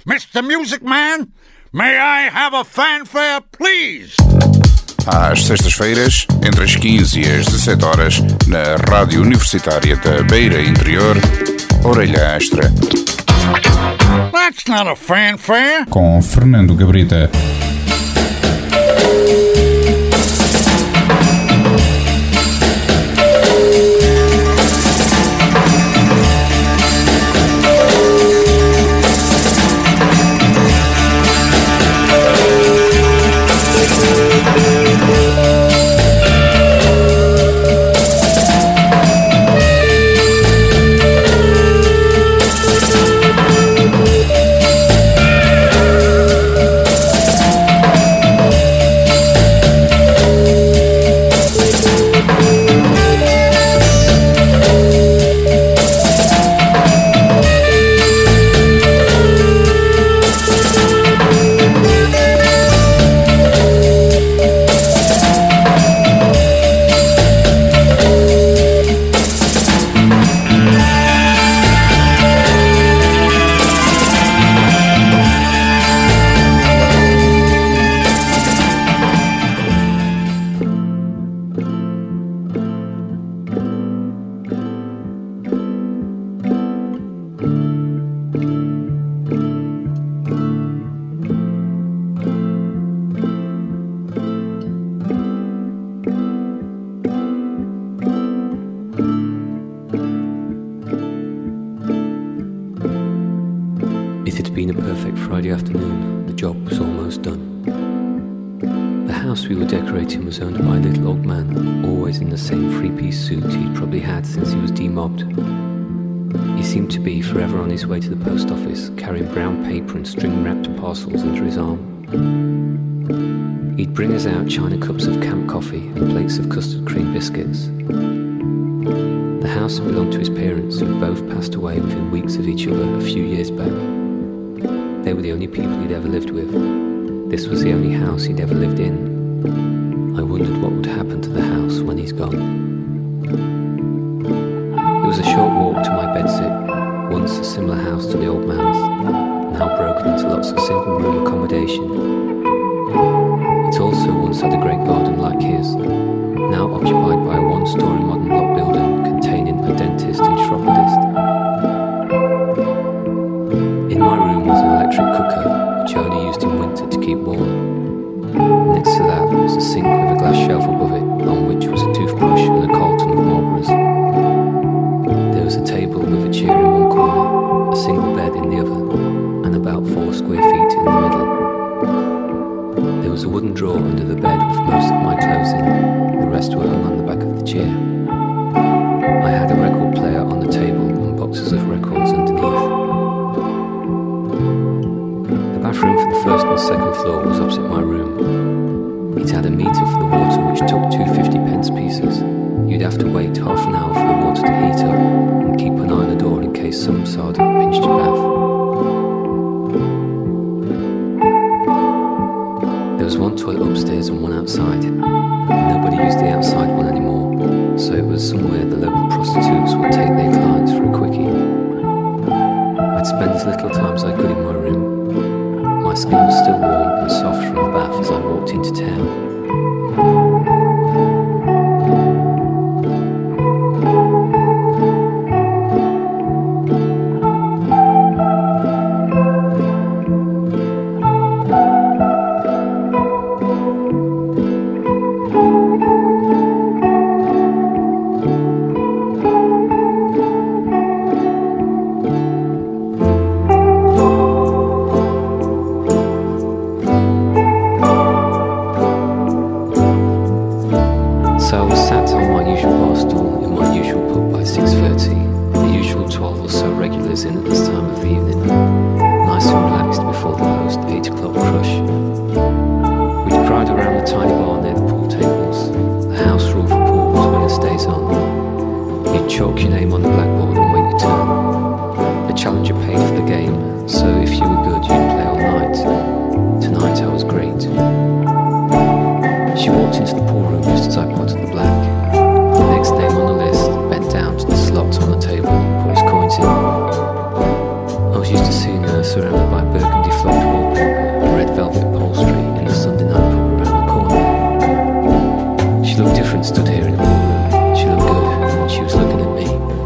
Mr. Music Man, may I have a fanfare, please? Às sextas-feiras, entre as 15 e as 17 horas, na Rádio Universitária da Beira Interior, Orelha Astra. That's not a fanfare. Com Fernando Gabrita. It had been a perfect Friday afternoon. The job was almost done. The house we were decorating was owned by a little old man, always in the same three-piece suit he'd probably had since he was demobbed. He seemed to be forever on his way to the post office, carrying brown paper and string-wrapped parcels under his arm. He'd bring us out china cups of camp coffee and plates of custard cream biscuits. The house belonged to his parents, who both passed away within weeks of each other a few years back. They were the only people he'd ever lived with. This was the only house he'd ever lived in. I wondered what would happen to the house when he's gone. It was a short walk to my bedsit, once a similar house to the old man's, now broken into lots of single-room accommodation. It also once had a great garden like his, now occupied by a one-storey modern block building containing a dentist and chiropodist. In my room was an electric cooker, which I only used in winter to keep warm. Next to that was a sink with a glass shelf above it, on which was a toothbrush and a carton of Marlboros. There was a table with a chair in one corner, a single bed in the other, and about 4 square feet in the middle. There was a wooden drawer under the bed with most of my clothes in, the rest were hung on the back of the chair. I had a record player on the table and boxes of records underneath. The bathroom for the first and second floor was opposite my room. It had a meter for the water which took 2 50-pence pieces. You'd have to wait half an hour for the water to heat up and keep an eye on the door in case some sergeant pinched your bath. There was one toilet upstairs and one outside. Nobody used the outside one anymore, so it was somewhere the local prostitutes would take their clients for a quickie. I'd spend as little time as I could in my room. My skin was still warm and soft from the bath as I walked into town. Surrounded by birds burgundy flocked wallpaper and red velvet upholstery in the Sunday night pub around the corner. She looked different stood here in the ballroom. She looked good and she was looking at me.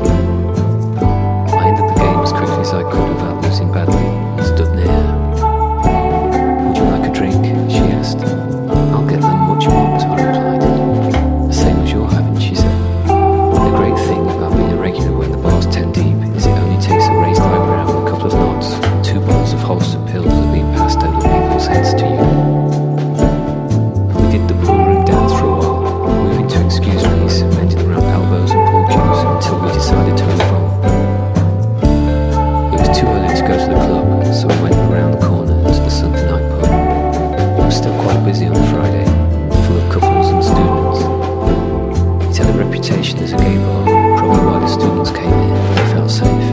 I ended the game as quickly as I could without losing badly and stood near her. Would you like a drink? She asked. I'll get them what you want, I replied. The same as you're having, she said. The great thing about being a regular when the bar's 10 deep is it only takes a raised eyebrow and a couple of nods and 2 bottles of holstered pills are being passed over people's heads to you. We did the ballroom dance for a while, moving to excuse me's, bending around elbows and pool cues until we decided to move on. It was too early to go to the club, so we went around the corner to the Sunday night pub. It was still quite busy on a Friday, full of couples and students. It had a reputation as a gay bar, probably why the students came here, they felt safe.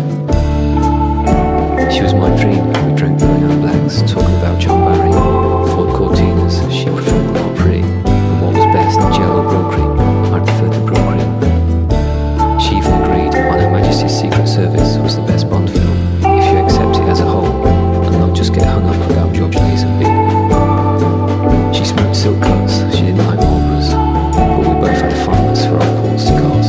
She was my dream, we drank Bruno Blacks, talking about John Barry, Ford Cortinas, she preferred the not pretty, and what was best, gel or brill cream, I preferred the brill cream. She even agreed On Her Majesty's Secret Service was the best Bond film, if you accept it as a whole, and not just get hung up about George Lazenby. She smoked silk cuts, she didn't like Marlboros, but we both had a fondness for old Paul cigars.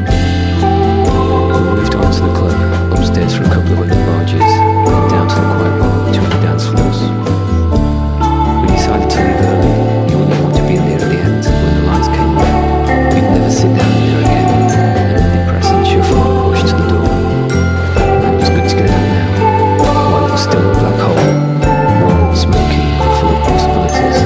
We moved on to the club, upstairs for a couple of women barges, and down to the quiet bar between the dance floors. We decided to leave early, you wouldn't want to be in there at the end when the lights came on. We'd never sit down in there again, and an impressive shuffle and push to the door. And it was good to get out now, while it was still a black hole, warm and smoky and full of possibilities.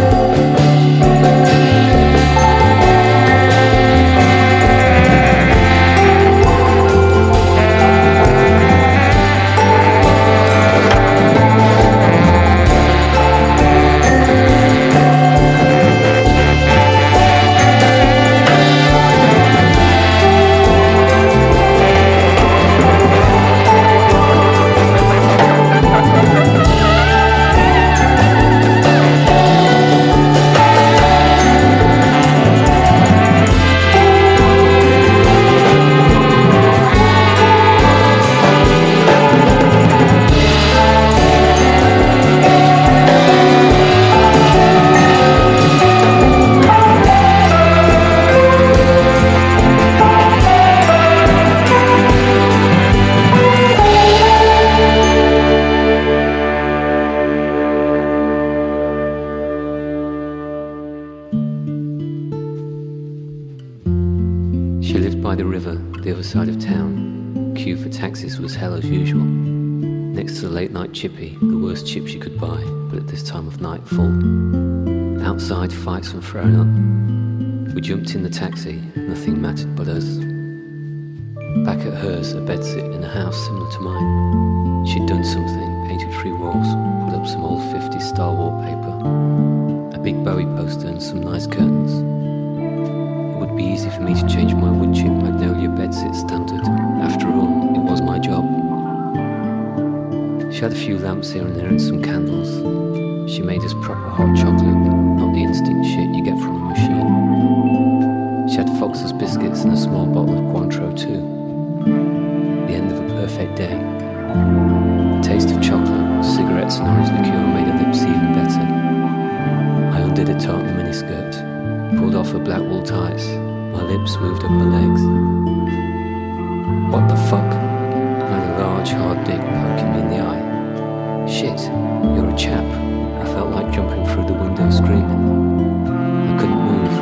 She lived by the river, the other side of town. Queue for taxis was hell as usual. Next to the late night chippy, the worst chip she could buy, but at this time of night full. Outside, fights were thrown up. We jumped in the taxi, nothing mattered but us. Back at hers, a bedsit in a house similar to mine. She'd done something, painted 3 walls, put up some old 50s style wallpaper, a big Bowie poster and some nice curtains. It would be easy for me to change my wood chip magnolia bedsit standard. After all, it was my job. She had a few lamps here and there and some candles. She made us proper hot chocolate, not the instant shit you get from a machine. She had Fox's biscuits and a small bottle of Cointreau too. The end of a perfect day. The taste of chocolate, cigarettes and orange liqueur made her lips even better. I undid a tartan miniskirt, pulled off her black wool ties. My lips moved up her legs. What the fuck? I had a large, hard dick poking me in the eye. Shit, you're a chap. I felt like jumping through the window screaming. I couldn't move.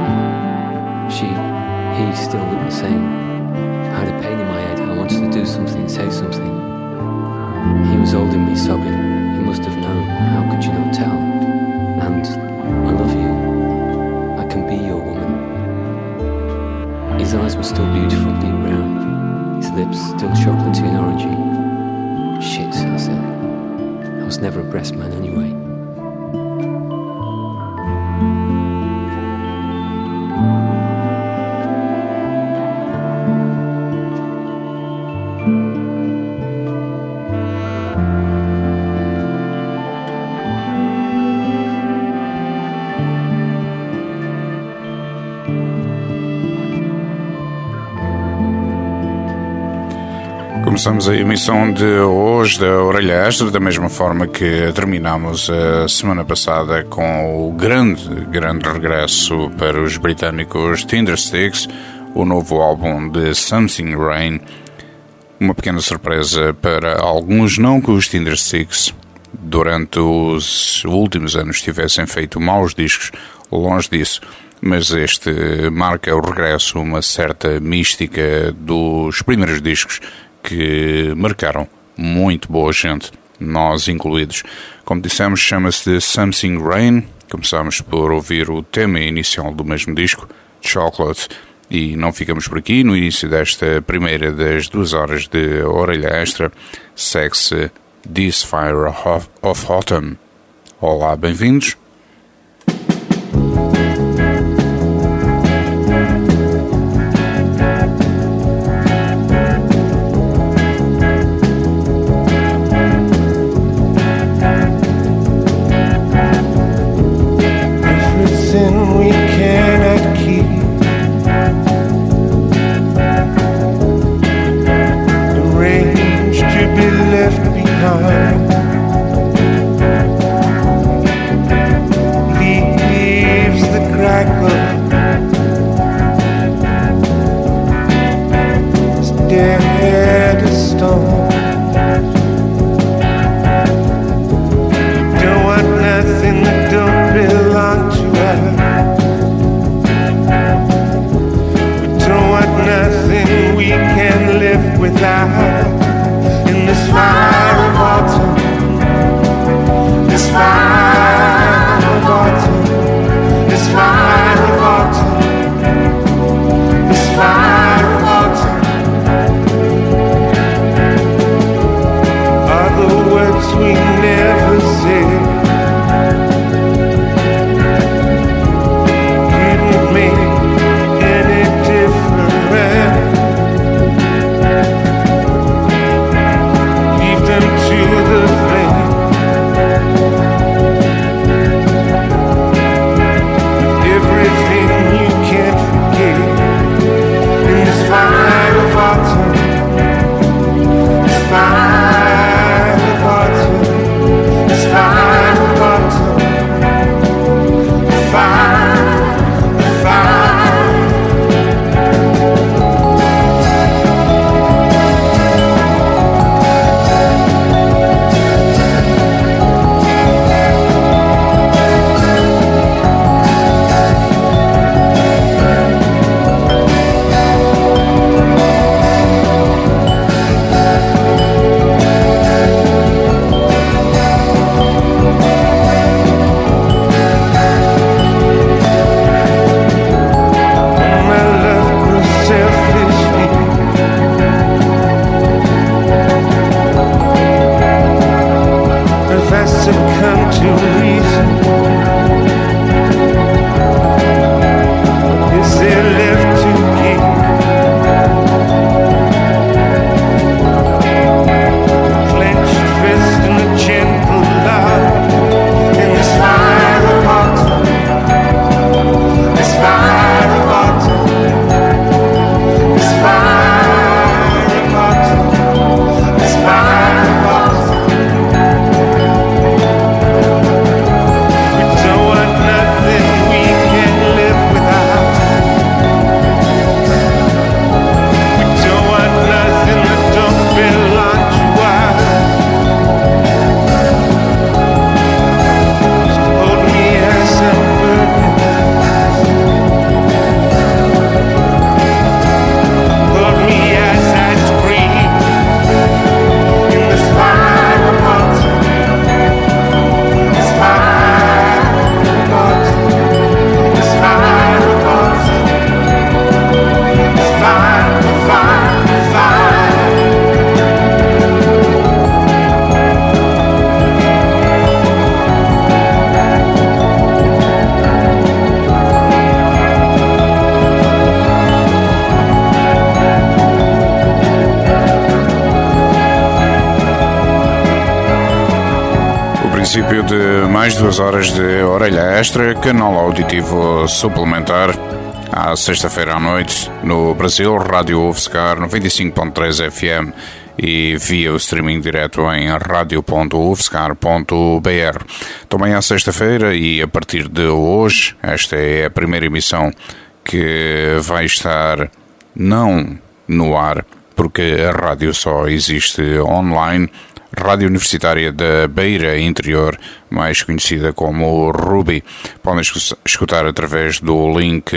He still looked the same. I had a pain in my head. I wanted to do something, say something. He was holding me, sobbing. He must have known. How could you not tell? And I love you. I can be your woman. His eyes were still beautiful, deep brown. His lips still chocolatey and orangey. Shit, I said. I was never a breast man anyway. começamos a emissão de hoje da Orelha Extra da mesma forma que terminámos a semana passada com o grande regresso para os britânicos Tindersticks, o novo álbum de Something Rain. Uma pequena surpresa para alguns, não que os Tindersticks durante os últimos anos tivessem feito maus discos, longe disso, mas este marca o regresso, uma certa mística dos primeiros discos que marcaram muito boa gente, nós incluídos. Como dissemos, chama-se Something Rain. Começámos por ouvir o tema inicial do mesmo disco, Chocolate, e não ficamos por aqui. No início desta primeira das 2 horas de Orelha Extra, segue-se This Fire of Autumn. Olá, bem-vindos. Princípio de mais 2 horas de Orelha Extra, canal auditivo suplementar, à sexta-feira à noite, no Brasil, Rádio UFSCar 95.3 FM e via o streaming direto em radio.ufscar.br. Também à sexta-feira e a partir de hoje, esta é a primeira emissão que vai estar não no ar, porque a rádio só existe online. Rádio Universitária da Beira Interior, mais conhecida como Ruby. Podem escutar através do link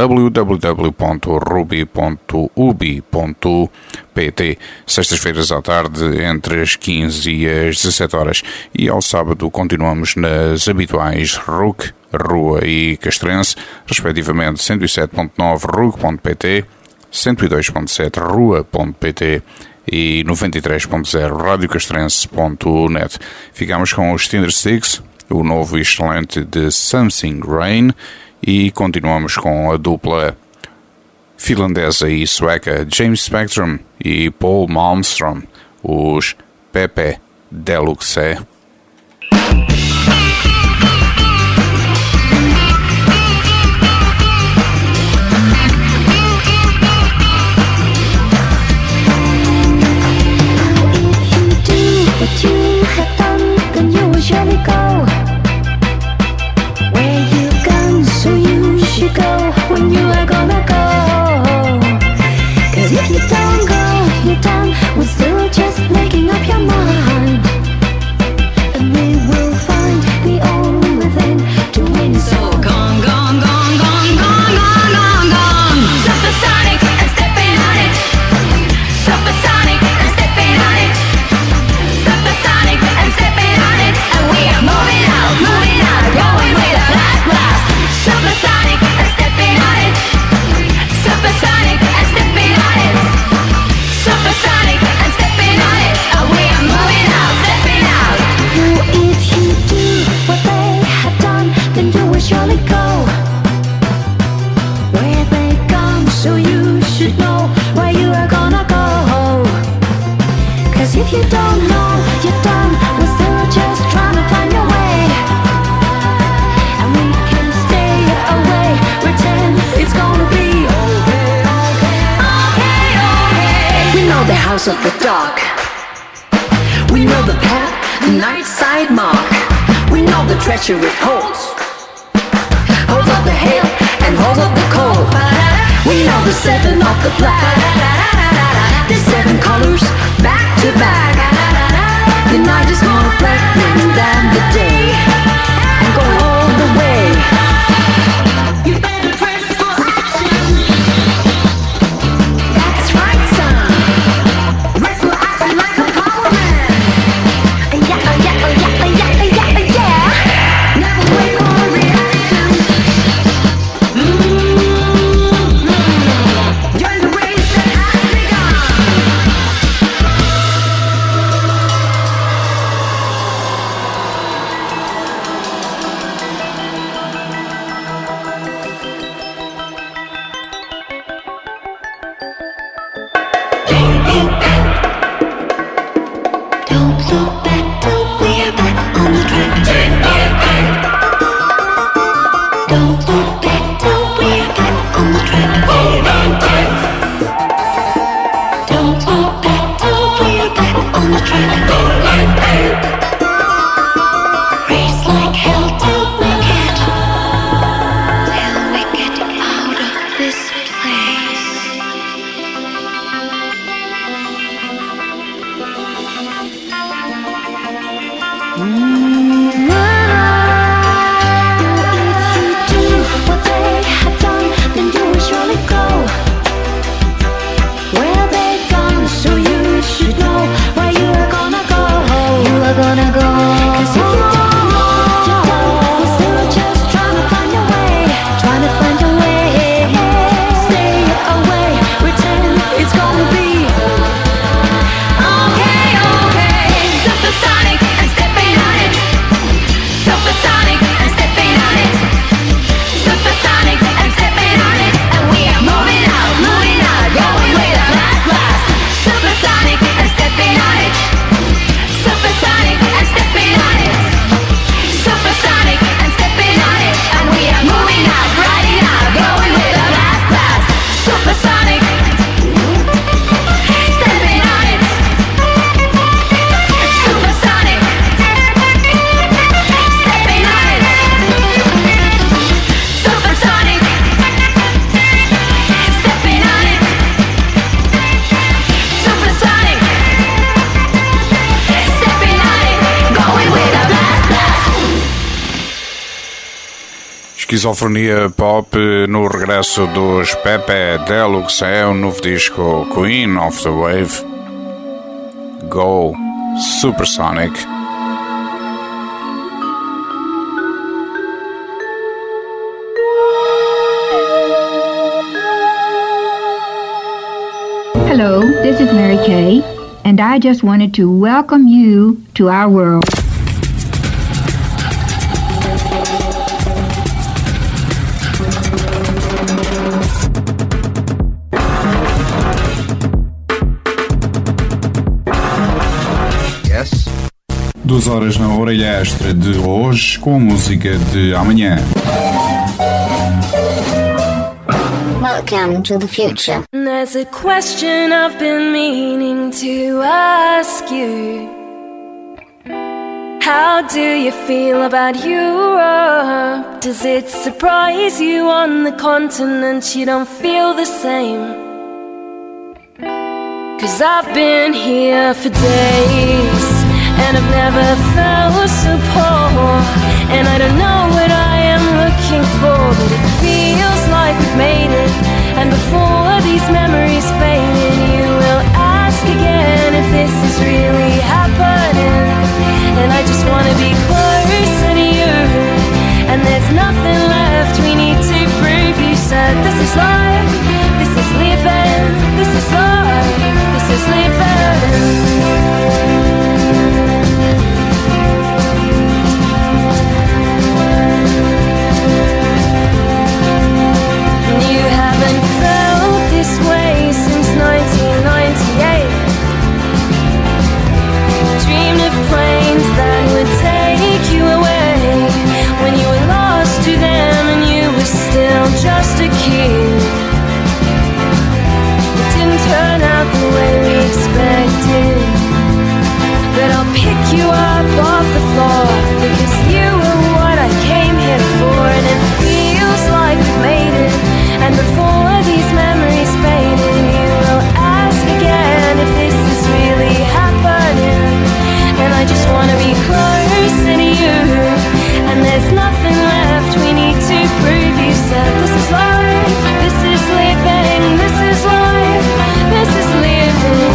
www.ruby.ubi.pt, sextas-feiras à tarde, entre as 15 e as 17 horas. E ao sábado continuamos nas habituais RUC, Rua e Castrense, respectivamente 107.9 RUC.pt, 102.7 Rua.pt e 93.0 radiocastrense.net. Ficamos com os Tindersticks, o novo e excelente de Something Rain, e continuamos com a dupla finlandesa e sueca James Spectrum e Paul Malmström, os Pepe Deluxe. What you have done, then you will surely go where you've gone, so you should go when you are gonna go. Cause if you don't go, you're done with still just making up your mind. And we will find the only thing to win. So gone, gone, gone, gone, gone, gone, gone, gone. Supersonic and stepping on it. Supersonic and stepping on it. Supersonic and stepping on it, and we are moving out, going with a last blast. Supersonic and stepping on it. Supersonic and stepping on it. Supersonic and stepping on it, and we are moving out, stepping out. If you do what they have done, then you will surely go where they've gone, so you should know where you are gonna go. Cause if you don't know, you're done. We're still just trying to find your way, and we can stay away, pretend it's gonna be okay, okay, okay. We know the house of the dark. We know the path, the night side mark. We know the treasure it holds. Holds of the hail and holds of the cold. We know the seven of the black. The seven colors back to back. The night is more blackness than the day, and go all the way. You better dress for action. That's right, son. Dress for action like a power man. Yeah, yeah, yeah, yeah, yeah, yeah. Never wait for a reaction. Join the race that has begun. Esquizofrenia Pop no regresso dos Pepe Deluxe é o novo disco Queen of the Wave. Go Supersonic. Hello, this is Mary Kay, and I just wanted to welcome you to our world. Yes. 2 horas na orelha extra de hoje com a música de amanhã. Welcome to the future. There's a question I've been meaning to ask you. How do you feel about Europe? Does it surprise you on the continent you don't feel the same? 'Cause I've been here for days and I've never felt so poor. And I don't know what I am looking for, but it feels like we've made it. And before these memories fade, you will ask again if this is really happening. And I just wanna be closer to you. And there's nothing left we need to prove. You said this is life, this is living, this is life, this is living. You haven't felt this way since 1998. Dreamed of planes that would take you away when you were lost to them and you were still just a kid. It didn't turn out the way we expected, but I'll pick you up off the floor because you were what I came here for. And it feels like we've made it. And before these memories fade, you will ask again if this is really happening. And I just wanna be closer to you. And there's nothing left we need to prove. You said this is life, this is living, this is life, this is living.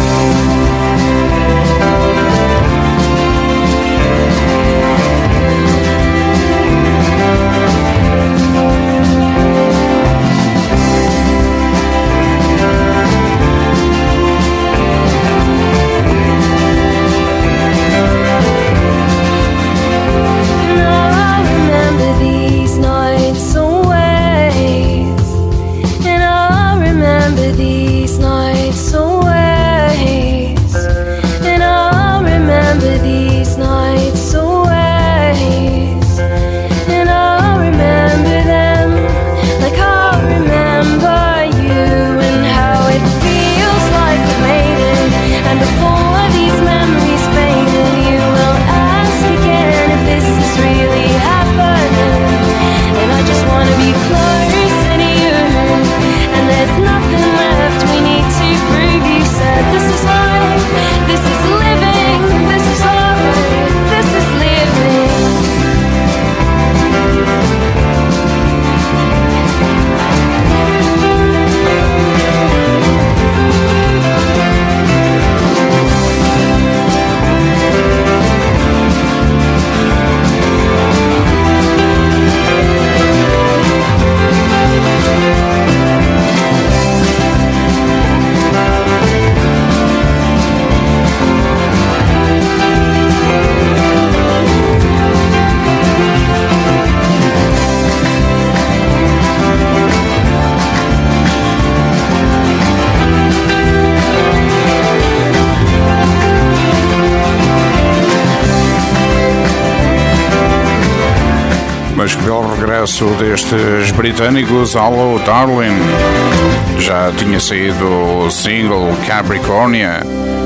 Mas que belo regresso destes britânicos. Hello Darling. Já tinha saído o single Capricornia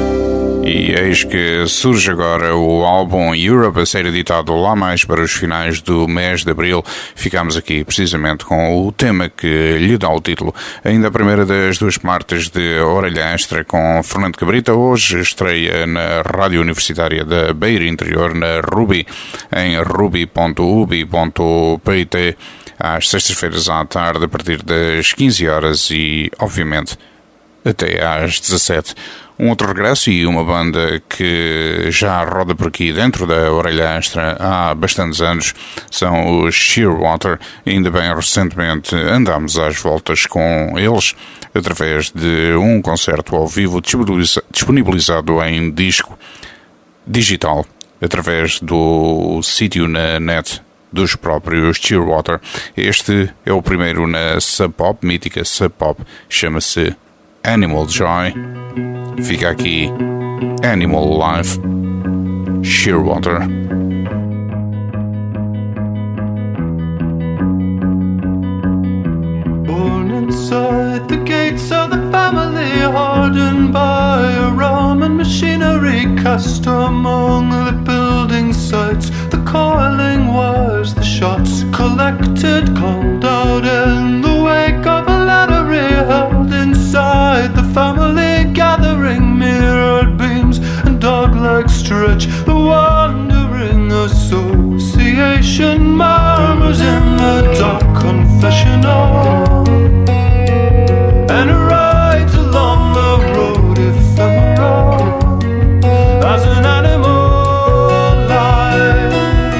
e eis que surge agora o álbum Europe a ser editado lá mais para os finais do mês de abril. Ficamos aqui precisamente com o tema que lhe dá o título. Ainda a primeira das 2 partes de Orelha Extra com Fernando Cabrita. Hoje estreia na Rádio Universitária da Beira Interior, na Ruby, em ruby.ubi.pt. às sextas-feiras à tarde, a partir das 15 horas e, obviamente, até às 17. Um outro regresso e uma banda que já roda por aqui dentro da Orelha Extra há bastantes anos são os Shearwater. Ainda bem recentemente andámos às voltas com eles através de um concerto ao vivo disponibilizado em disco digital através do sítio na net dos próprios Shearwater. Este é o primeiro na Sub Pop, mítica Sub Pop, chama-se Animal Joy. Fica aqui Animal Life, Shearwater. Born inside the gates of the family, hardened by a Roman machinery, cast among the building sites, the coiling wires, the shots collected, called out in the wake of a lottery, held inside the family gathering, mirrored beams and dog-like stretch, the wandering association murmurs in the dark confessional, and rides along the road ephemeral as an animal life,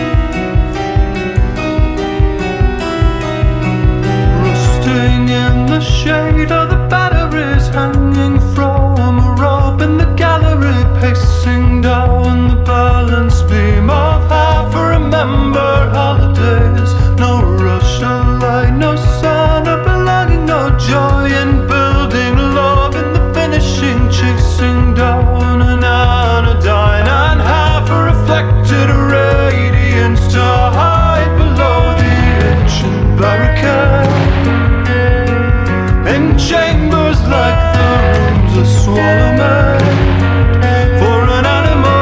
rusting in the shade of the batteries, hanging from a rope in the gallery, pacing down the balance beam of half remembered holidays. No rush of light, no sign of belonging, no joy in building love in the finishing, chasing down an anodyne and half reflected radiance to hide below the ancient barricade, in chambers like the rooms a swallow made for an animal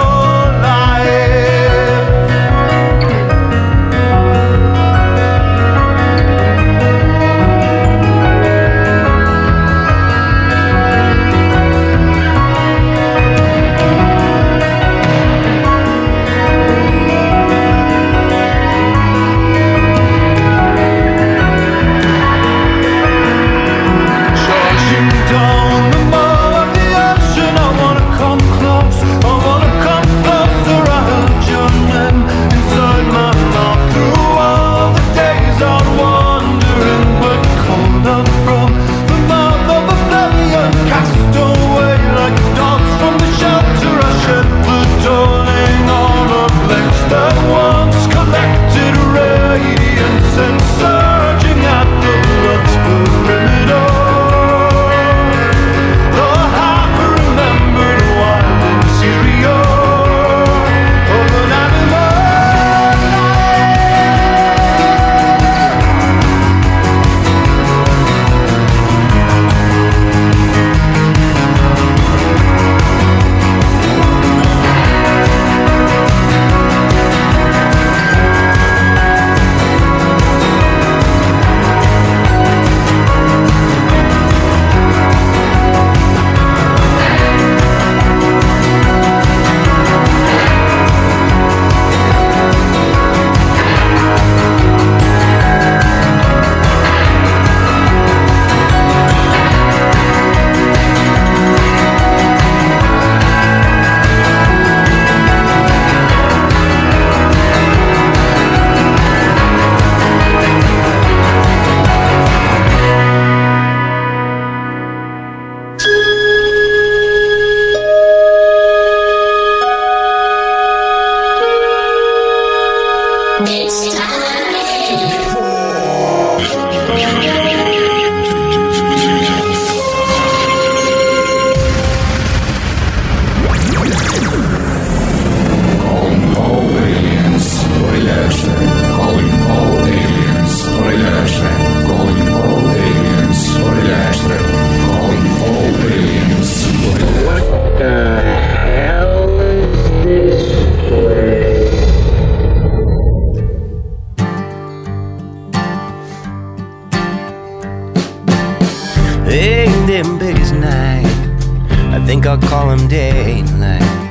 Ain't them big as night. I think I'll call him day and night.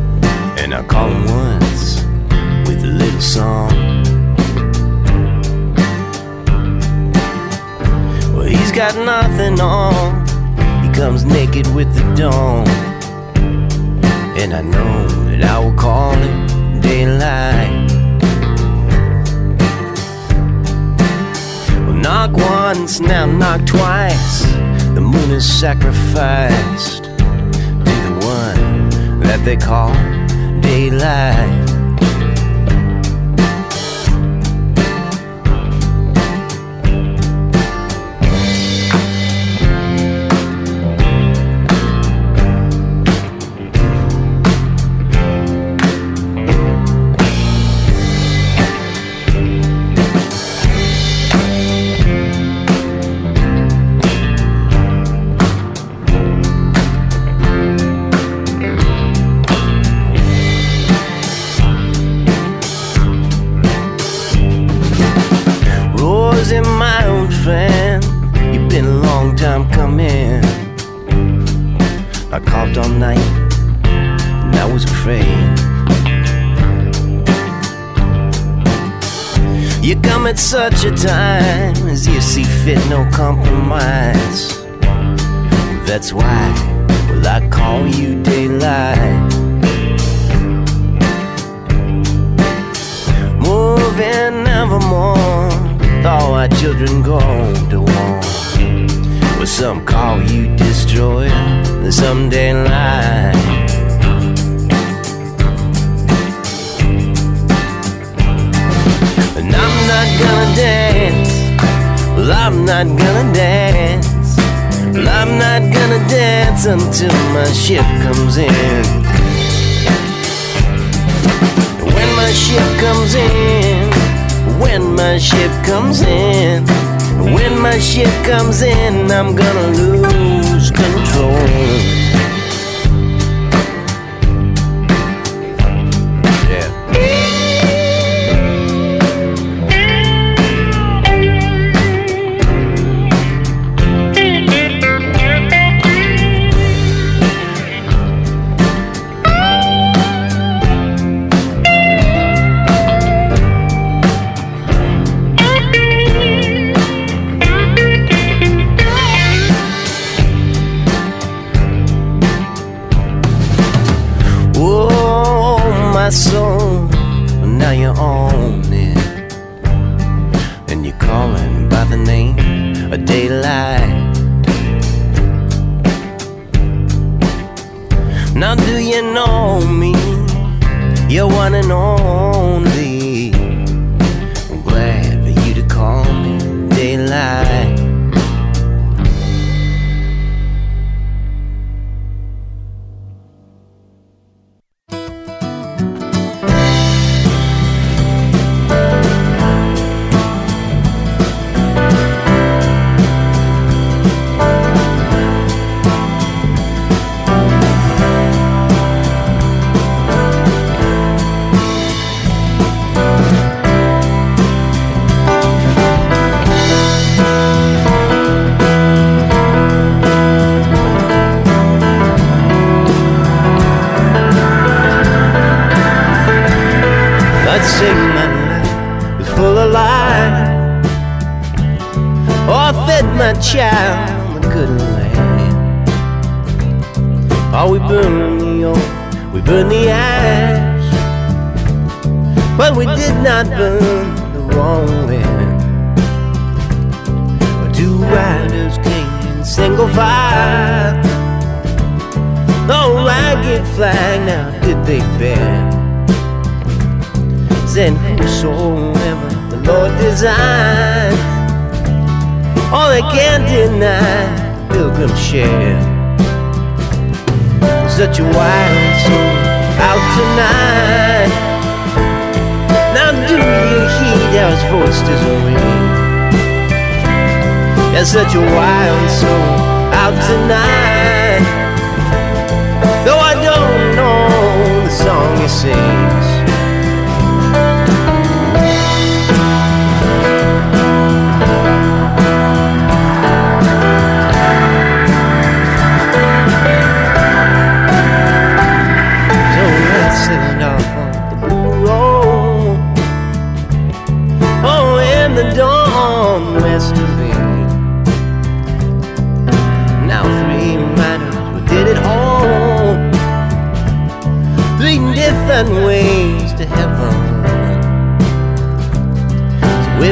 And I'll call him once with a little song. got nothing on. He comes naked with the dawn, and I know that I will call it daylight. Well, knock once, now knock twice. The moon is sacrificed to the one that they call daylight. I called all night and I was afraid. You come at such a time as you see fit, no compromise. That's why, well, I call you daylight. Moving evermore, all our children go to war. Well, some call you destroyer, and some daylight. And I'm not gonna dance, well, I'm not gonna dance, well, I'm not gonna dance until my ship comes in. When my ship comes in, when my ship comes in, when my ship comes in, I'm gonna lose control. Soul, now you own it, and you're calling by the name of daylight. Now do you know me? You're one and only. I'm glad for you to call me daylight. Sing my life was full of life, or fed my child the good land. Oh, we burn the oil, we burn the ash, but we did not burn the wrong land. But two riders came in single file, no ragged flag now did they bear. And whosoever the Lord designed, all they can't deny, pilgrim share. Such a wild soul out tonight. Now do you heed how his voice does ring? There's such a wild soul out tonight. Though I don't know the song he sings, sitting off on the blue road, oh, in the dawn west of me.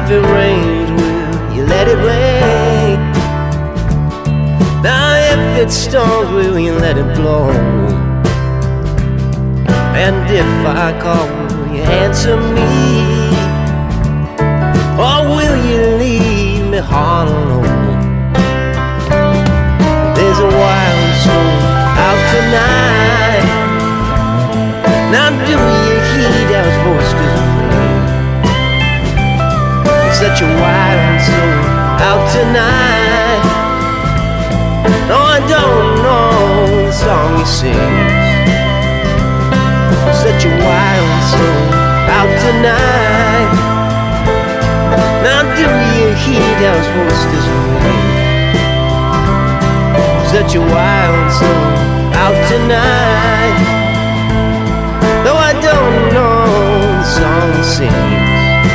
if it rains, will you let it rain? Now if it storms, will you let it blow? And if I call, will you answer me? Or will you leave me all alone? There's a wild soul out tonight. Now do you heed how his voice doesn't ring? Such a wild soul out tonight. No, I don't know the song he sings. Such a wild soul out tonight. Now do you heed how his voice doesn't ring? Such a wild soul out tonight. Though I don't know the song he sings.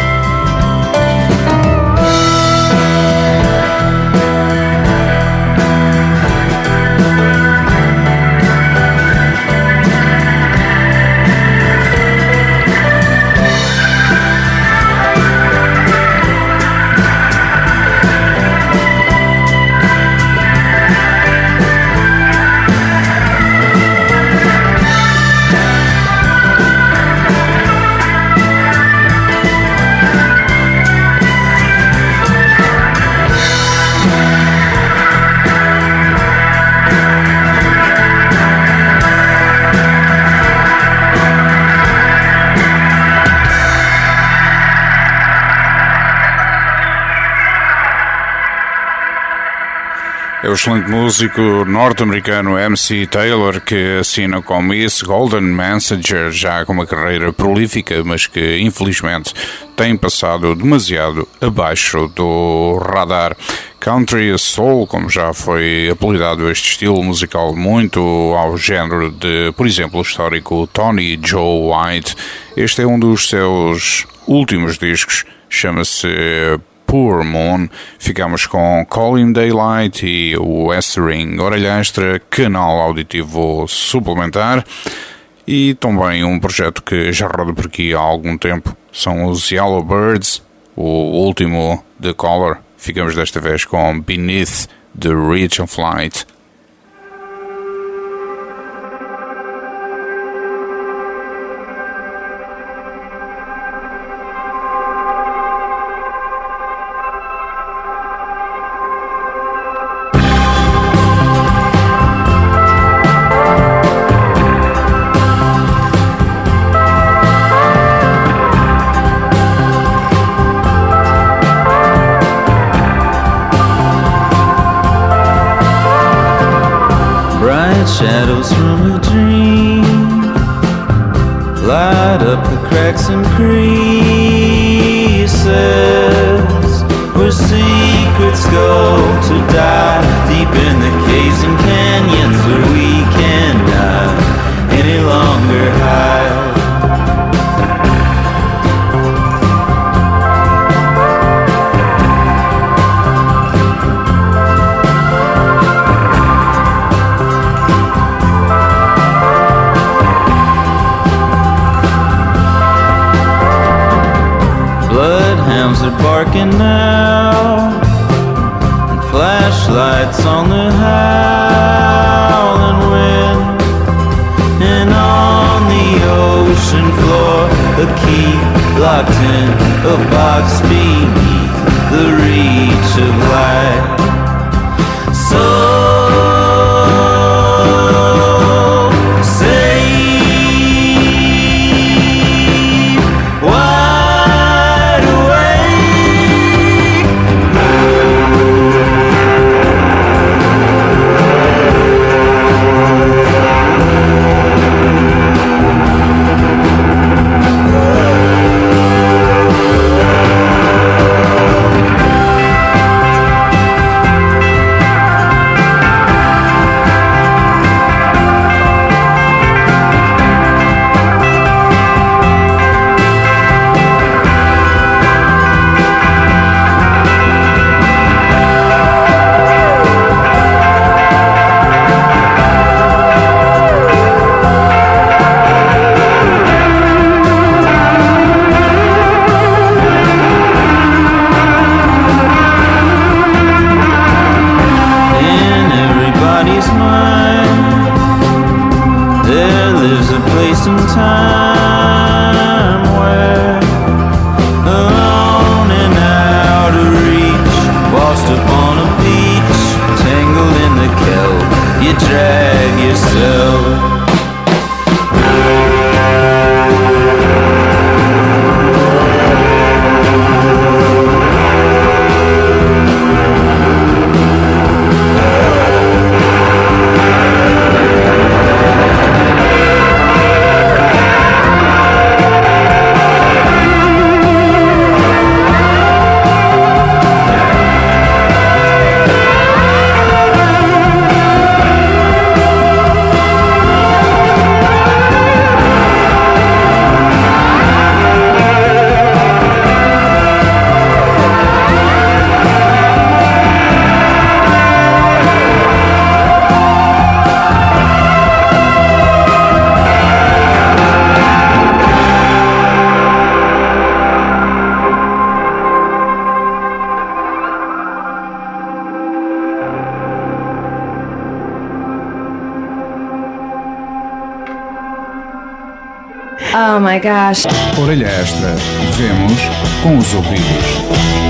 É o excelente músico norte-americano MC Taylor, que assina como Miss Golden Messenger, já com uma carreira prolífica, mas que infelizmente tem passado demasiado abaixo do radar. Country Soul, como já foi apelidado este estilo musical, muito ao género de, por exemplo, o histórico Tony Joe White. Este é um dos seus últimos discos, chama-se Poor Moon. Ficamos com Calling Daylight e o Westering Orelha Extra, canal auditivo suplementar, e também um projeto que já roda por aqui há algum tempo, são os Yellowbirds, o último The Color. Ficamos desta vez com Beneath the Reach of Light. Shadows from a dream light up the cracks and creases where secrets go to die, deep in the caves and canyons where we cannot any longer hide. Are barking now, and flashlights on the howling wind, and on the ocean floor a key locked in a box beneath the reach of light. So Oh my gosh. Orelha Extra. Vemos com os ouvidos.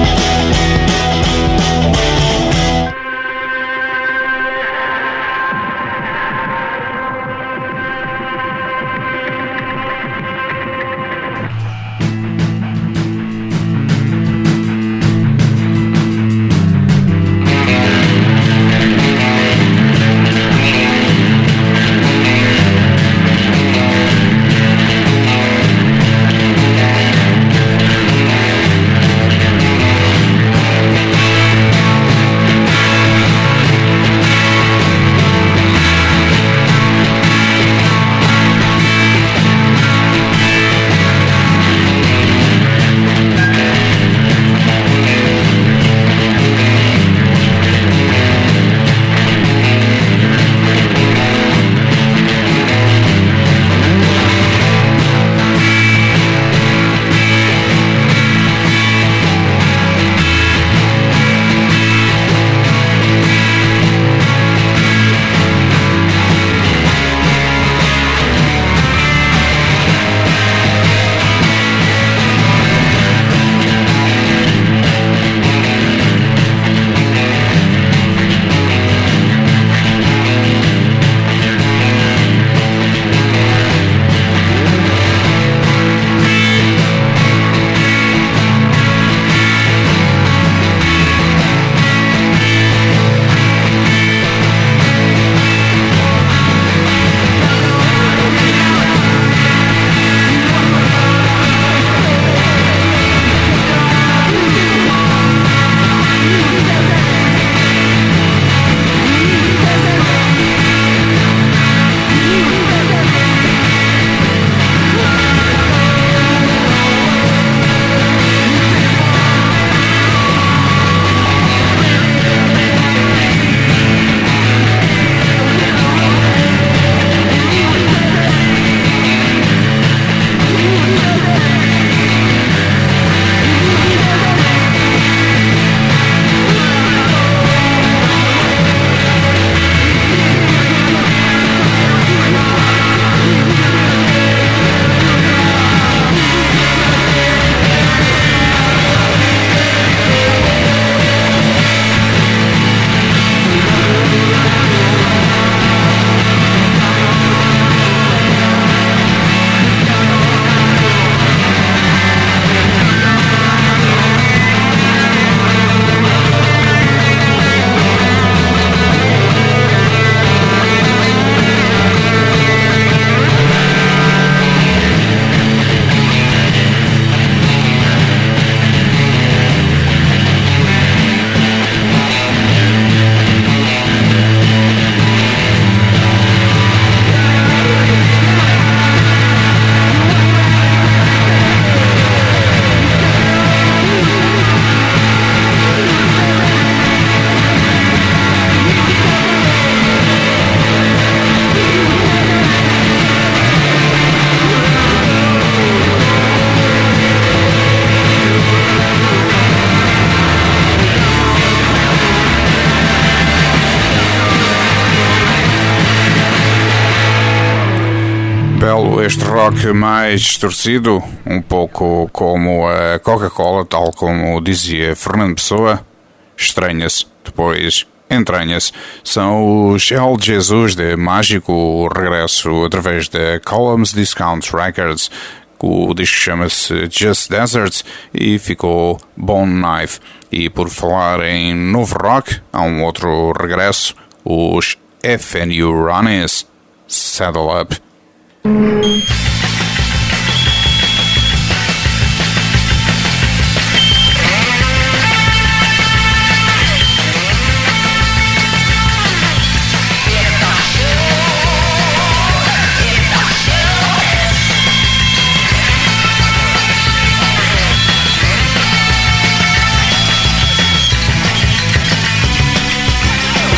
belo este rock mais distorcido, um pouco como a Coca-Cola, tal como dizia Fernando Pessoa. Estranha-se, depois entranha-se. São os El Jesus de Mágico, regresso através da Columns Discount Records. O disco chama-se Just Deserts e ficou Bone Knife. E por falar em novo rock, há um outro regresso, os FNU Runners, Saddle Up.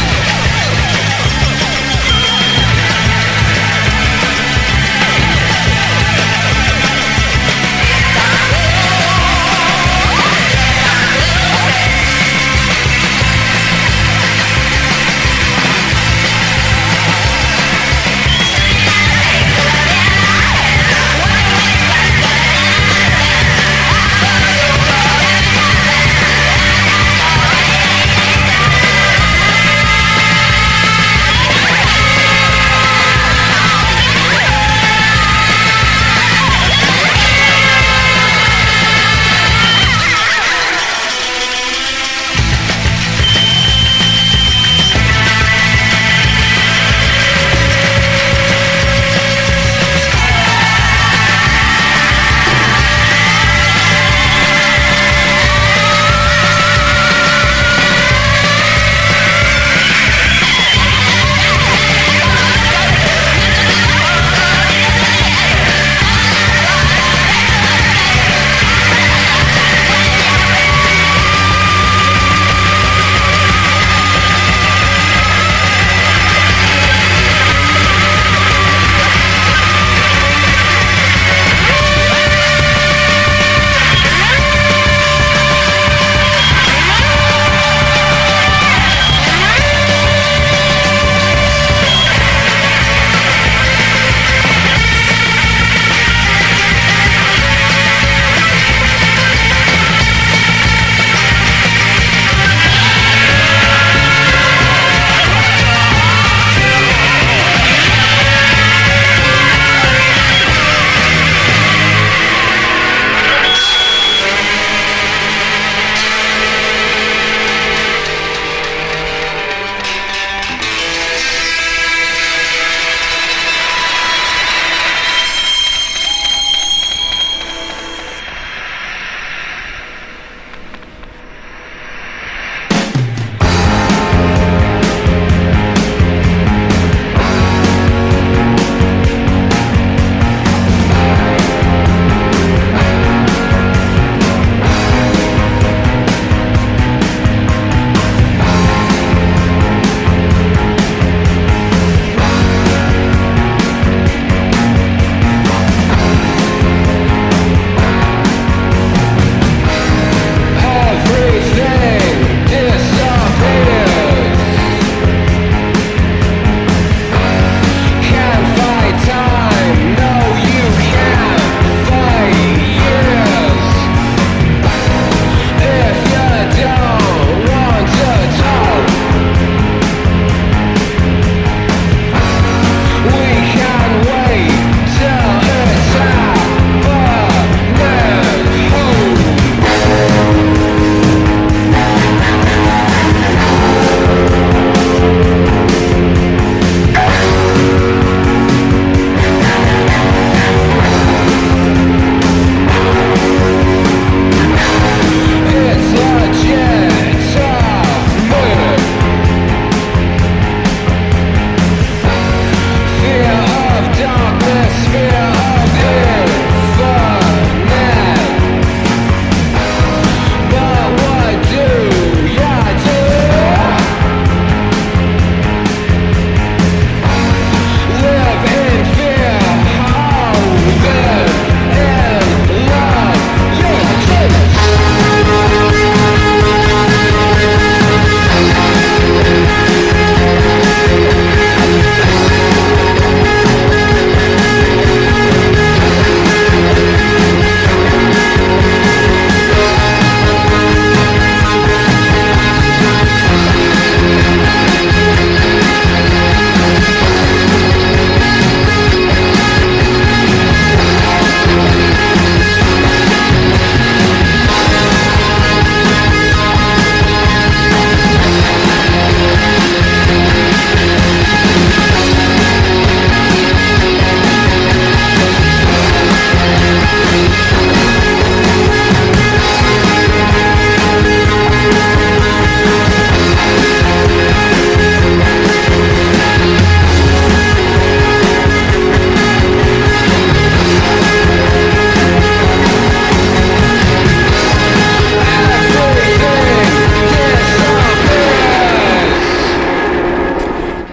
We'll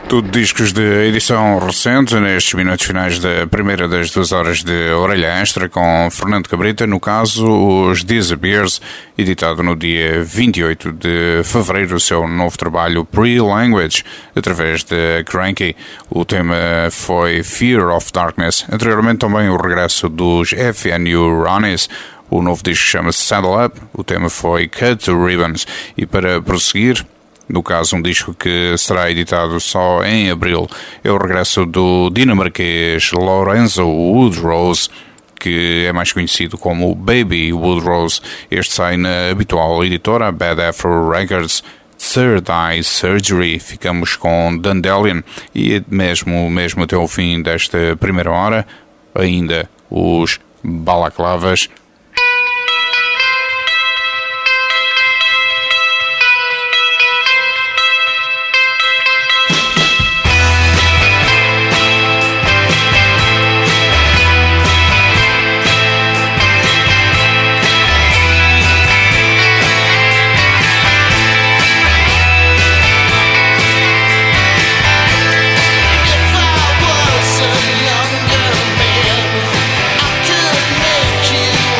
Tudo discos de edição recente, nestes minutos finais da primeira das 2 horas de Orelha Extra, com Fernando Cabrita, no caso, os Disappears, editado no dia 28 de fevereiro, o seu novo trabalho Pre-Language, através de Cranky. O tema foi Fear of Darkness, anteriormente também o regresso dos FNU Ronnies. O novo disco chama-se Saddle Up, o tema foi Cut to Ribbons, e para prosseguir, no caso um disco que será editado só em abril, é o regresso do dinamarquês Lorenzo Woodrose, que é mais conhecido como Baby Woodrose. Este sai na habitual editora Bad Afro Records. Third Eye Surgery, ficamos com Dandelion, e mesmo até o fim desta primeira hora, ainda os Balaclavas. Younger man, I could make you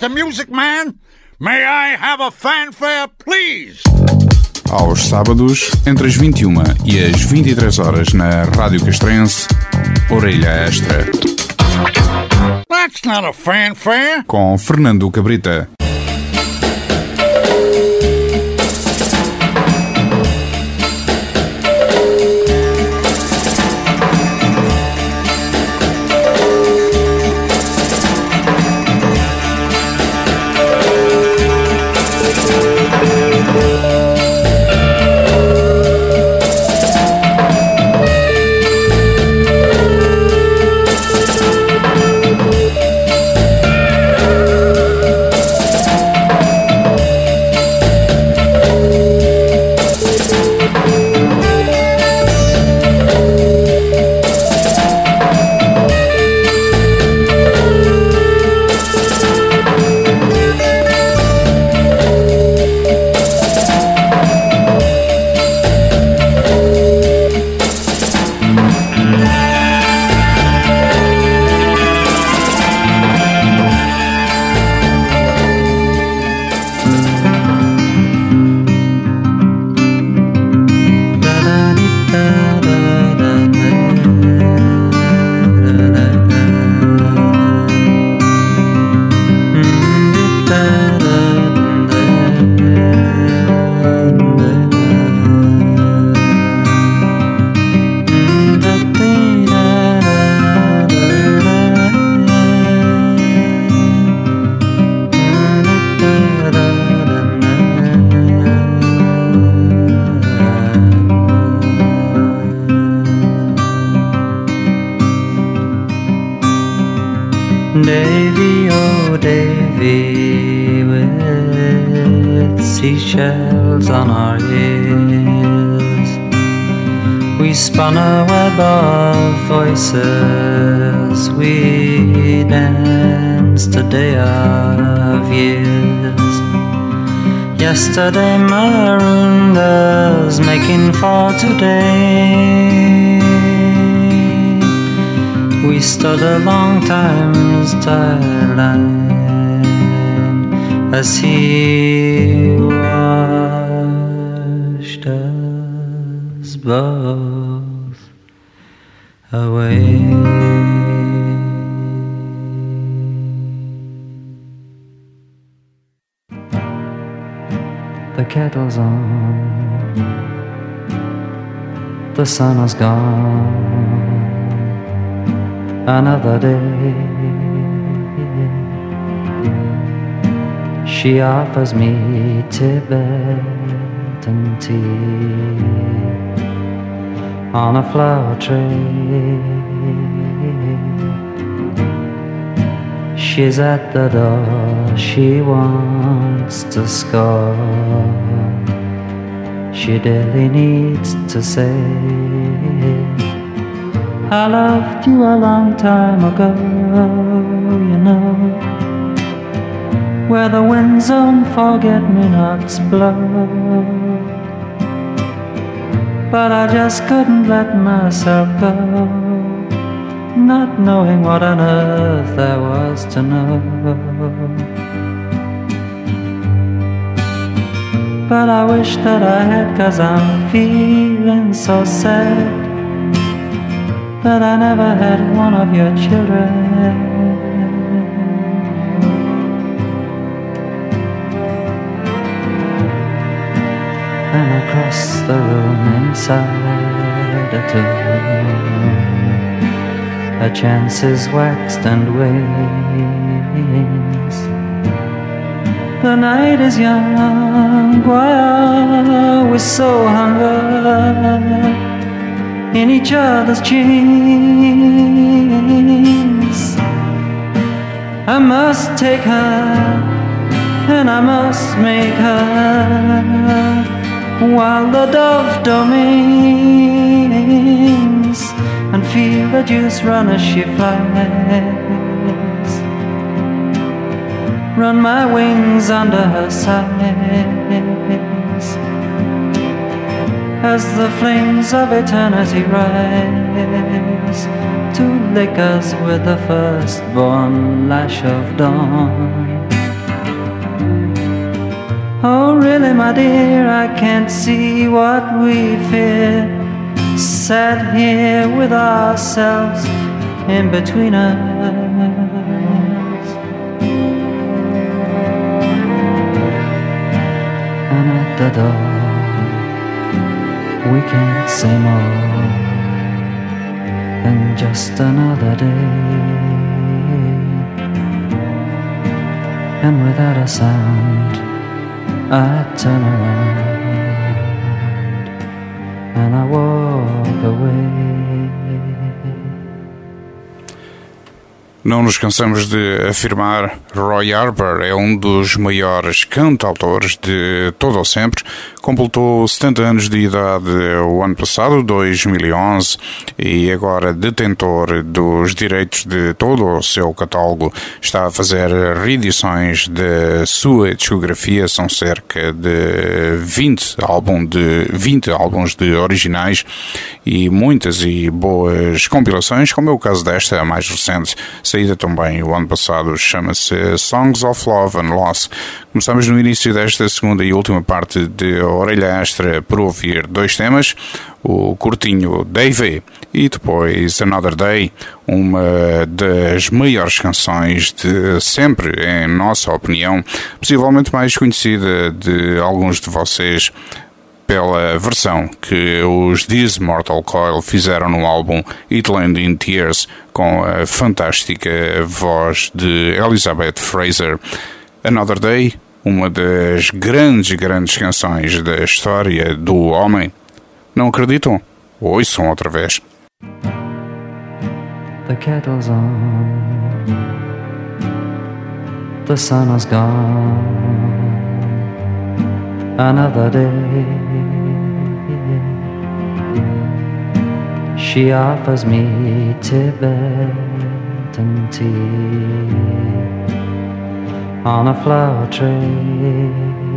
the music, man? May I have a fanfare, please? Aos sábados, entre as 21 e as 23 horas na Rádio Castrense, Orelha Extra. That's not a fanfare. Com Fernando Cabrita. Davy, oh Davy, with seashells on our ears, we spun a web of voices, we danced a day of years. Yesterday marooned us, making for today. We stood a long time's time as he washed us both away. The kettle's on, the sun is gone. Another day, she offers me Tibetan tea on a flower tray. She's at the door, she wants to score. She daily needs to say, I loved you a long time ago, you know, where the winds on forget-me-nots blow. But I just couldn't let myself go, not knowing what on earth there was to know. But I wish that I had, 'cause I'm feeling so sad that I never had one of your children. And across the room inside a tomb, her chances waxed and wanes. The night is young, why are we so hung up in each other's chains? I must take her, and I must make her, while the dove domains, and feel the juice run as she flies. Run my wings under her sides, as the flames of eternity rise, to lick us with the firstborn lash of dawn. Oh, really, my dear, I can't see what we fear. Sat here with ourselves in between us. And at the door, we can't say more than just another day. And without a sound, I turn around and I walk away. Não nos cansamos de afirmar, Roy Harper é um dos maiores cantautores de todo ou sempre. Completou 70 anos de idade o ano passado, 2011, e agora detentor dos direitos de todo o seu catálogo. Está a fazer reedições da sua discografia, são cerca de 20 álbuns de originais e muitas e boas compilações, como é o caso desta, a mais recente, saída também o ano passado, chama-se Songs of Love and Loss. Começamos no início desta segunda e última parte de Orelha Extra por ouvir dois temas, o curtinho Davey e depois Another Day, uma das maiores canções de sempre, em nossa opinião, possivelmente mais conhecida de alguns de vocês pela versão que os This Mortal Coil fizeram no álbum It Land in Tears, com a fantástica voz de Elizabeth Fraser. Another Day, uma das grandes canções da história do homem. Não acreditam? Ouçam outra vez. The kettle's on, the sun has gone, another day. She offers me Tibetan tea on a flower tray.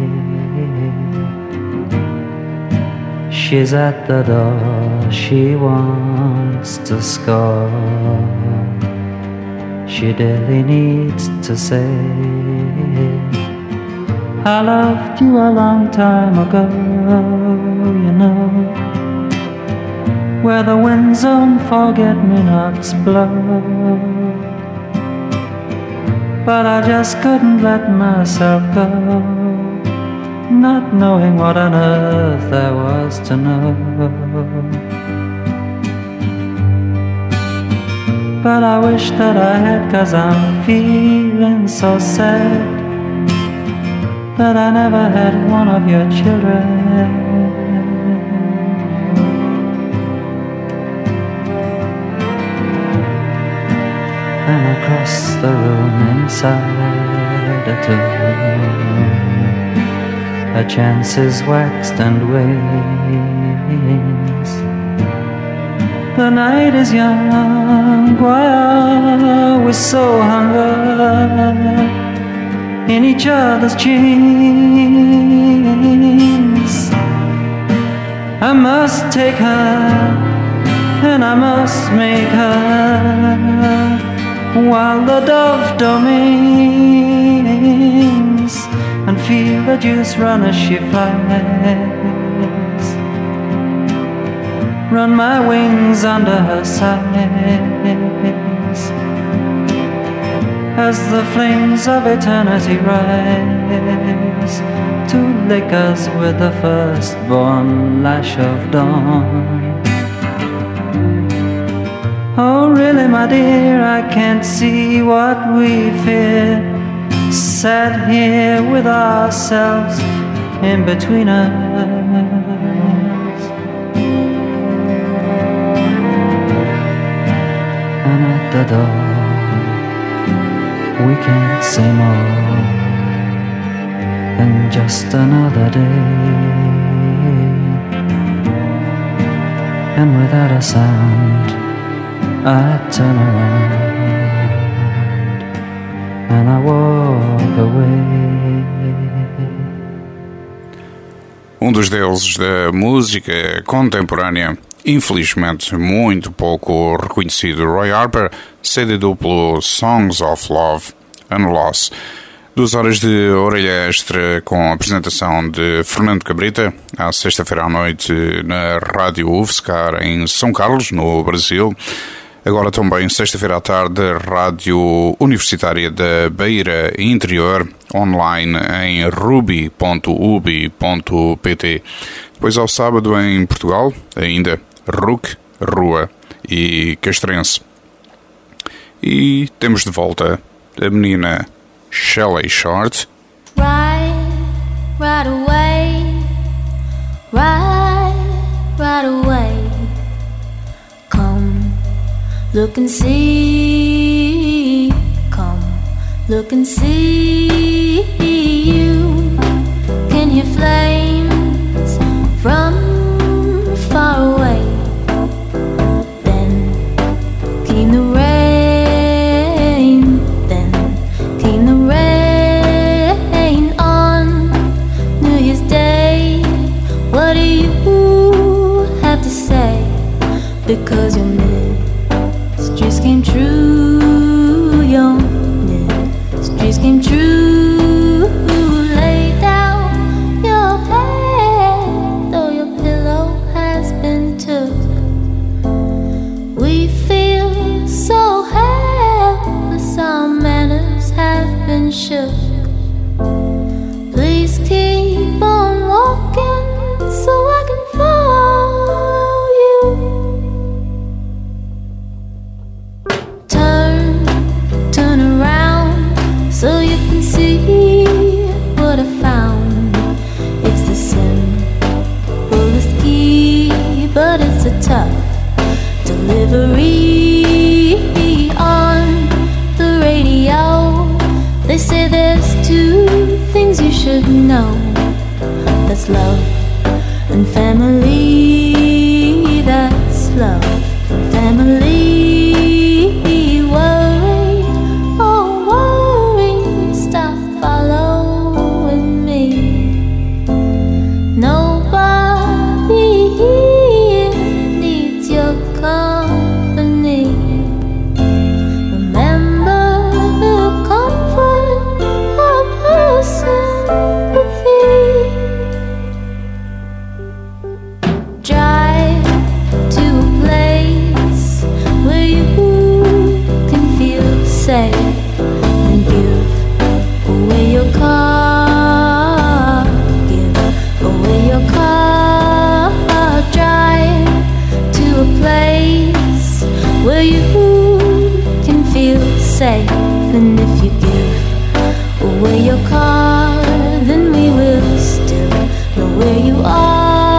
She's at the door, she wants to score. She daily needs to say, I loved you a long time ago, you know, where the winds and forget-me-nots blow. But I just couldn't let myself go, not knowing what on earth there was to know. But I wish that I had, 'cause I'm feeling so sad that I never had one of your children. And across the room inside a tomb, her chances waxed and wanes. The night is young, why are we so hung up in each other's chains? I must take her, and I must make her, while the dove domains, and feel the juice run as she flies. Run my wings under her sides, as the flames of eternity rise, to lick us with the firstborn lash of dawn. Oh, really, my dear, I can't see what we fear. Sat here with ourselves in between us. And at the door, we can't say more than just another day. And without a sound, I turn around and I walk away. Um dos deuses da música contemporânea, infelizmente muito pouco reconhecido, Roy Harper, cedido pelo Songs of Love and Loss. 2 horas de orelha extra com a apresentação de Fernando Cabrita, à sexta-feira à noite na Rádio UFSCar em São Carlos, no Brasil. Agora também sexta-feira à tarde, Rádio Universitária da Beira Interior, online em ruby.ubi.pt. Depois ao sábado em Portugal, ainda RUC, Rua e Castrense. E temos de volta a menina Shelley Short. Right away, right away. Come, look and see. Come, look and see. You can hear flames from far away. Then came the rain. What do you have to say? Because your mysteries came true. Your mysteries came true. Lay down your head, though your pillow has been took. We feel so helpless, our manners have been shook. Please keep on walking so I can follow you. Turn around so you can see what I found. It's the simplest key, but it's a tough delivery. On the radio, they say there's 2 things you should know. That's love and family. That's love and family. Worry, oh worry, stop following me. Nobody here needs your company. Remember the comfort of her sympathy. Drive to a place where you can feel safe and give away your car. Give away your car. Drive to a place where you can feel safe, and if you give away your car, then we will still know where you are.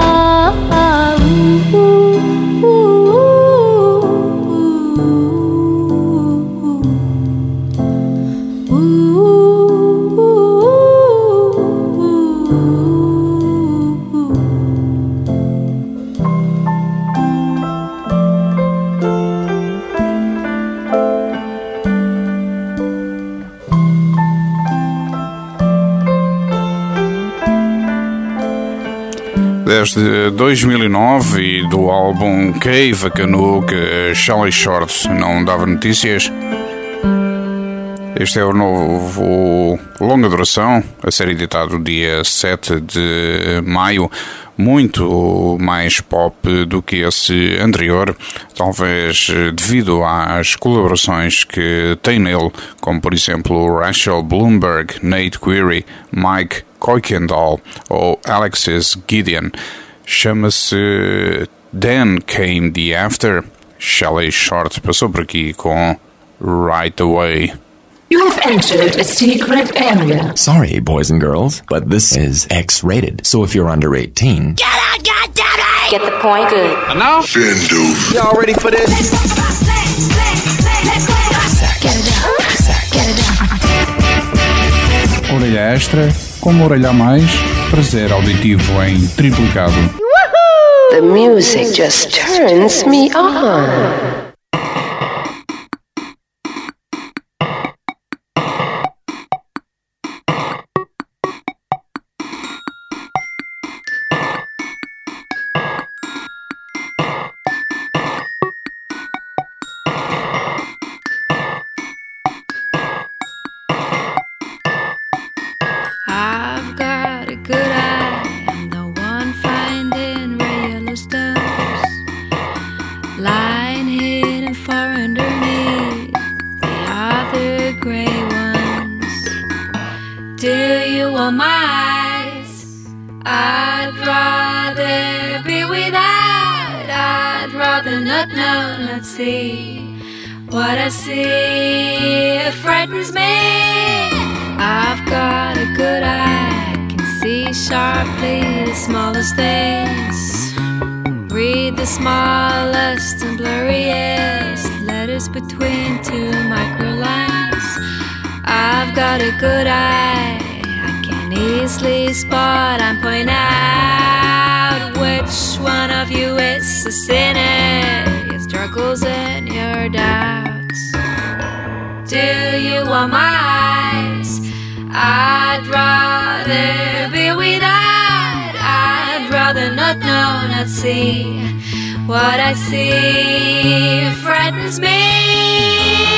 Desde 2009 e do álbum Cave a Canuck, Shelley Short não dava notícias. Este é o novo longa duração, a ser editado dia 7 de maio, muito mais pop do que esse anterior, talvez devido às colaborações que tem nele, como por exemplo Rachel Bloomberg, Nate Query, Mike Kuykendall ou Alexis Gideon. Chama-se Then Came the After. Shelley Short passou por aqui com Right Away. You have entered a secret area. Sorry, boys and girls, but this is X-rated. So if you're under 18... Get out, goddammit! Get the point? Good. And now? Findoof. Y'all ready for this? Get it down. Get it down. Orelha extra, como orelha a mais, prazer auditivo em triplicado. The music just turns me on. Do you want my eyes? I'd rather be without. I'd rather not know, not see. What I see frightens me. I've got a good eye, can see sharply the smallest things. Read the smallest and blurriest letters between two microlines. I've got a good eye, I can easily spot and point out which one of you is a sinner. Your struggles and your doubts. Do you want my eyes? I'd rather be without. I'd rather not know, not see. What I see frightens me.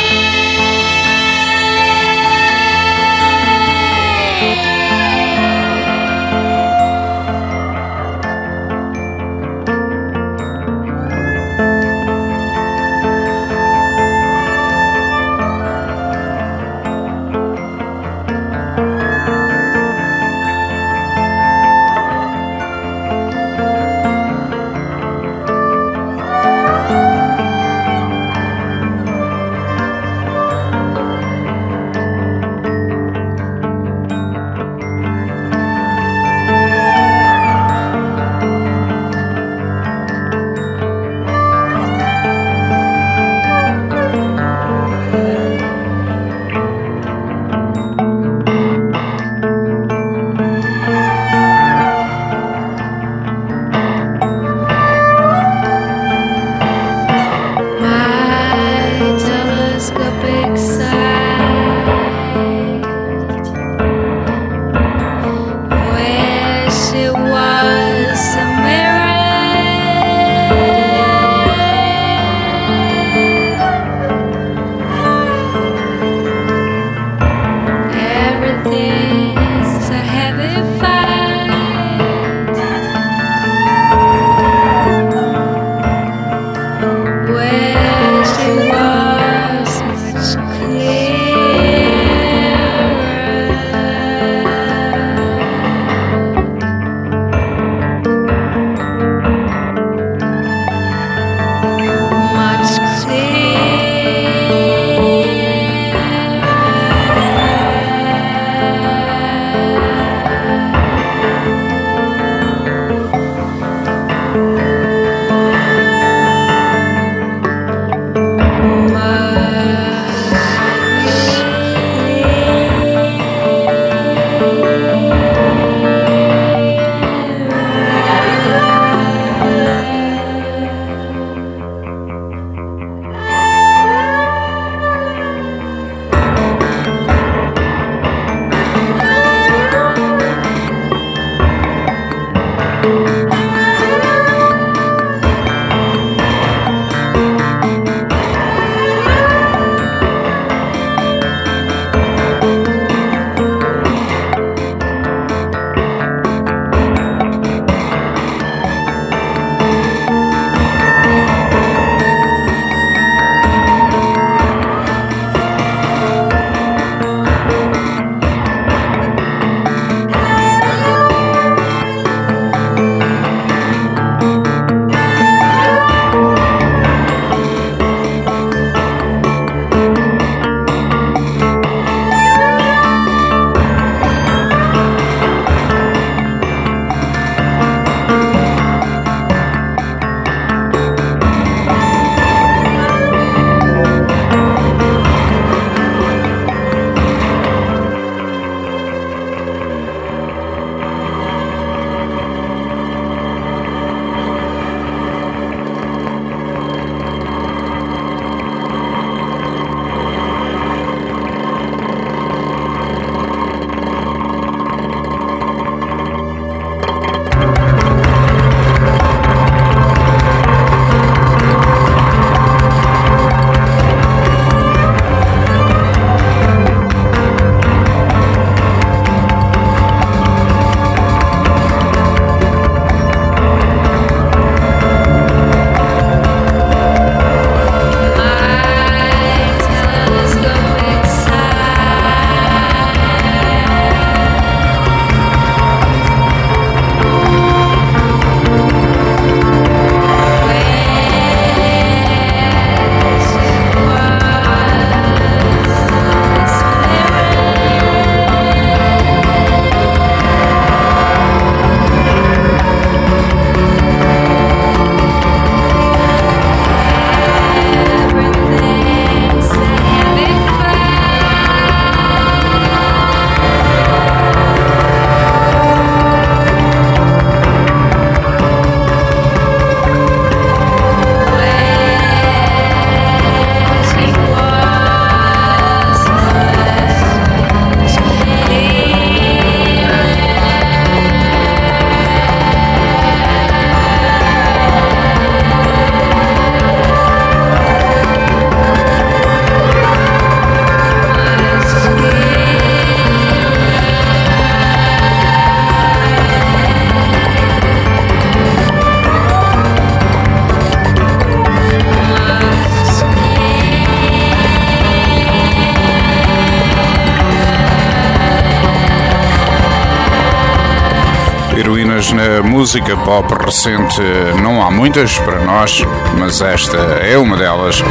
Heroínas na música pop recente não há muitas para nós, mas esta é uma delas.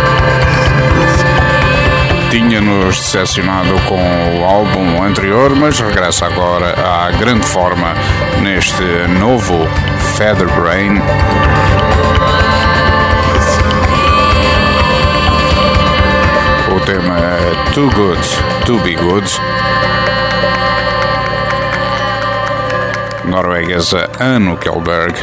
Tinha-nos decepcionado com o álbum anterior, mas regressa agora à grande forma neste novo Featherbrain. O tema é Too Good to Be Good. Norueguesa Anu Kjellberg.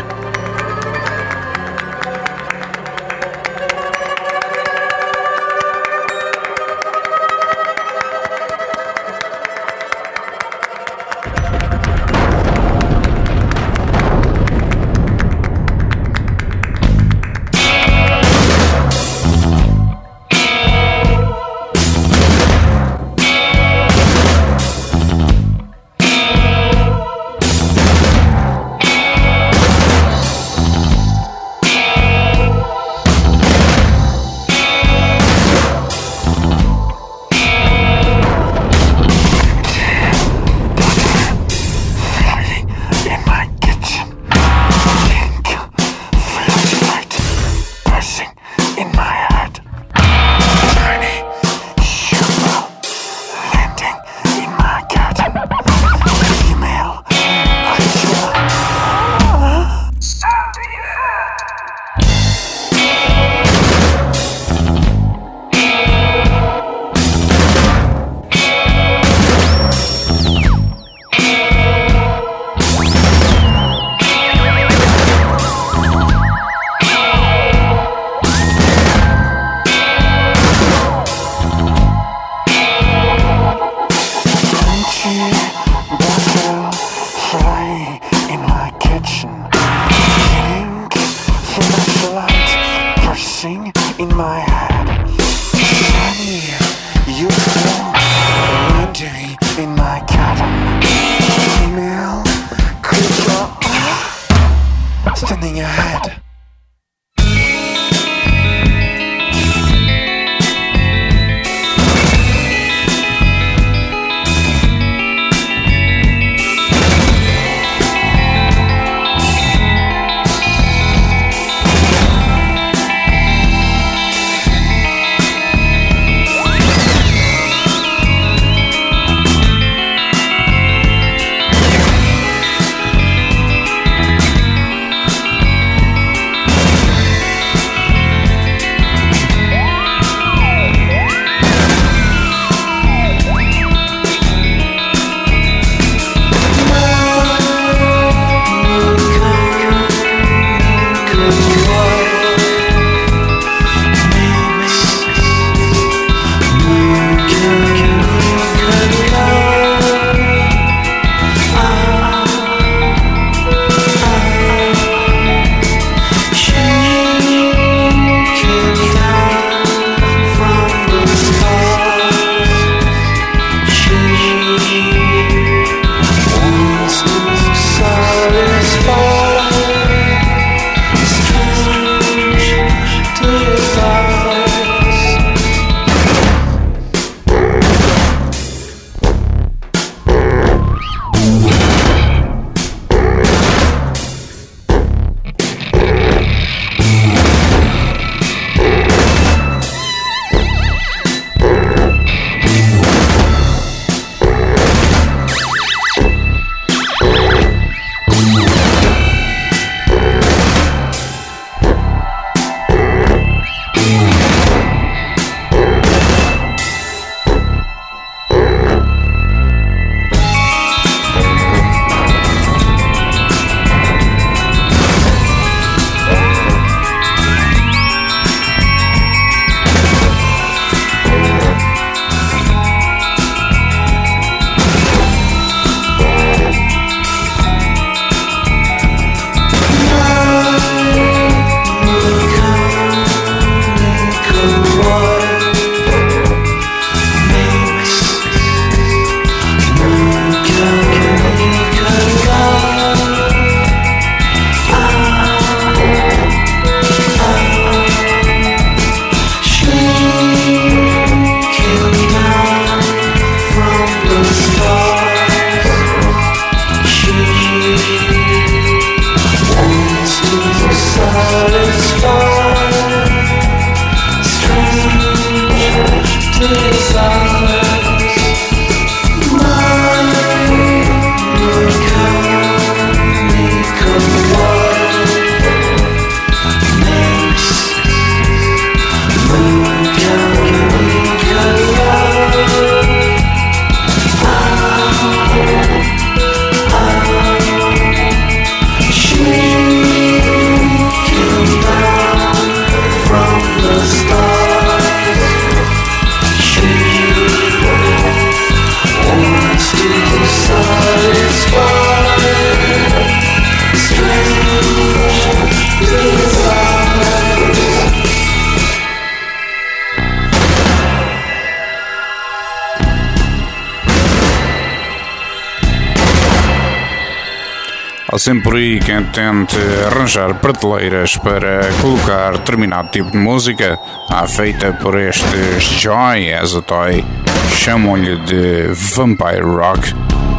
Há sempre por aí quem tente arranjar prateleiras para colocar determinado tipo de música, feita por estes Joy as a Toy, chamam-lhe de Vampire Rock.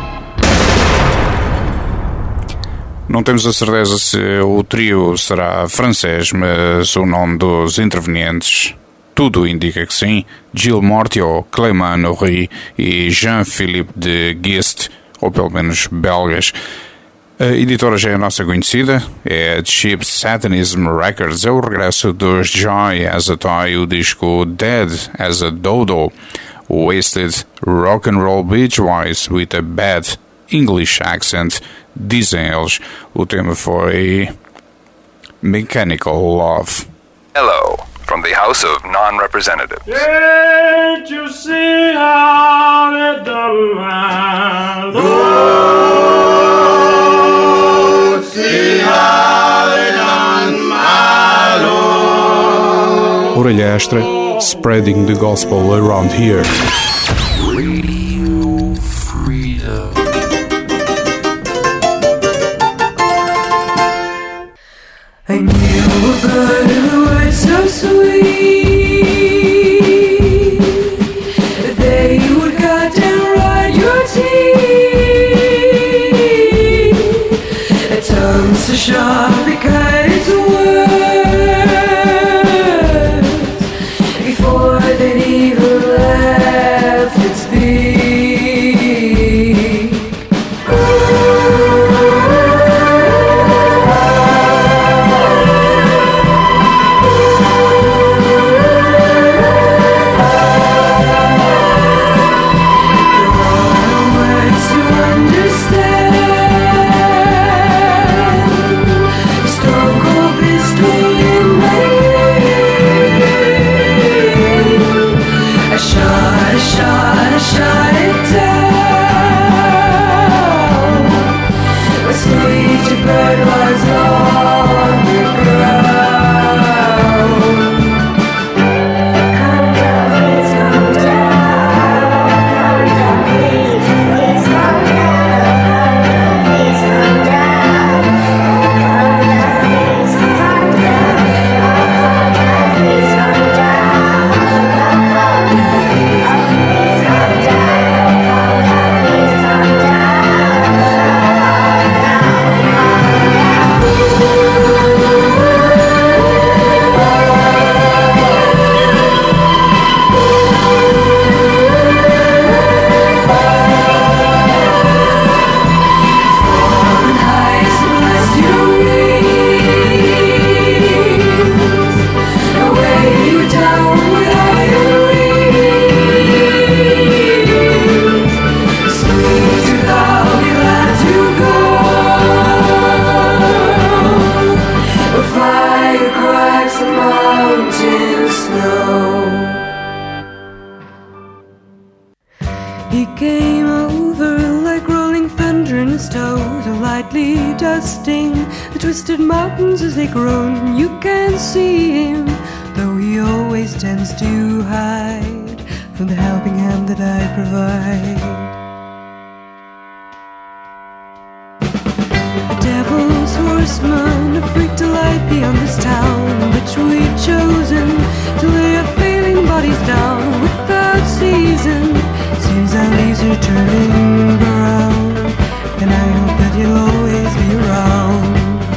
Não temos a certeza se o trio será francês, mas o nome dos intervenientes tudo indica que sim: Gilles Mortier, Clément Horry e Jean-Philippe de Guist, ou pelo menos belgas. A editora já é a nossa conhecida, é a Cheap Satanism Records. É o regresso dos Joy as a Toy, o disco Dead as a Dodo, Wasted Rock and Roll Beach Boys with a Bad English Accent. Dizem eles, o tema foi Mechanical Love. Hello, from the House of Non-Representatives. Can't you see how they done my Lord? See how they done my Lord? Orelha Extra, spreading the gospel around here. Radio Freedom. I knew a bird who was so sweet that he would cut and ride your teeth. A tongue so sharp it cut its words before they'd even left its beak. He came over like rolling thunder in his toes, lightly dusting the twisted mountains as they groan. You can see him, though he always tends to hide from the helping hand that I provide. A devil's horseman, a freak to light beyond this town, which we've chosen to lay our failing bodies down without season. Seems our leaves are turning brown, and I hope that you'll always be around.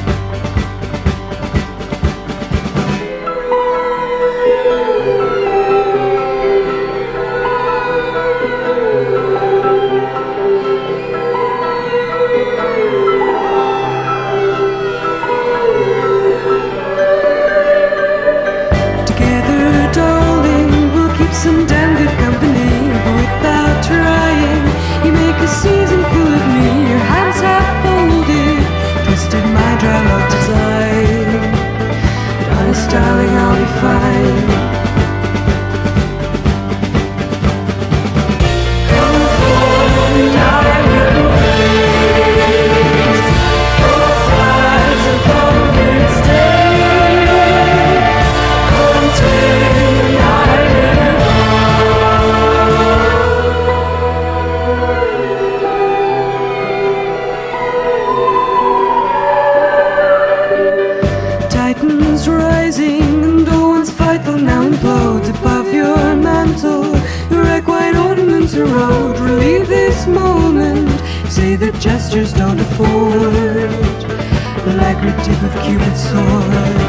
Together, darling, we'll keep some damn good company. Without trying, you make us see say that gestures don't afford the lacquered tip of Cupid's sword.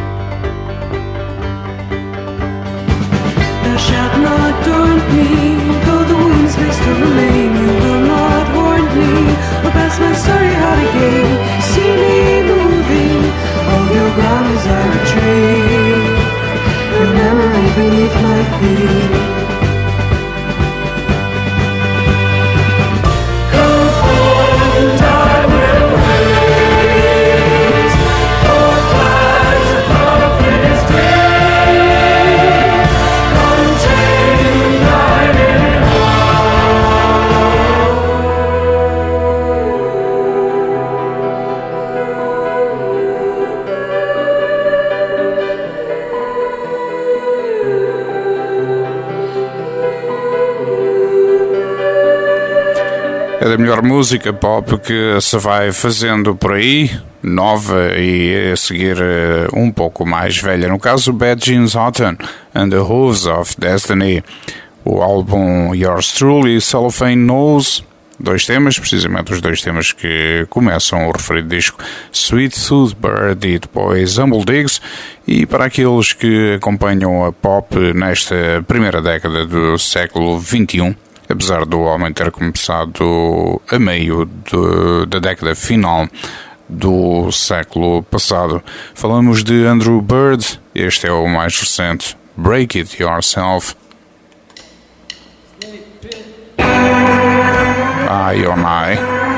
Thou shalt not daunt me, though the wounds may still remain. You will not haunt me, or pass my sorry heart again. See me moving, hold your ground as I retreat, your memory beneath my feet. É da melhor música pop que se vai fazendo por aí, nova e a seguir um pouco mais velha. No caso, Bad Jeans Autumn and the Hooves of Destiny. O álbum Yours Truly, Cellophane Nose. Dois temas, precisamente os dois temas que começam o referido disco, Sweet Tooth Bird e depois Humble Digs. E para aqueles que acompanham a pop nesta primeira década do século XXI, apesar do homem ter começado a meio da década final do século passado. Falamos de Andrew Bird, este é o mais recente, Break It Yourself. Eye on Eye.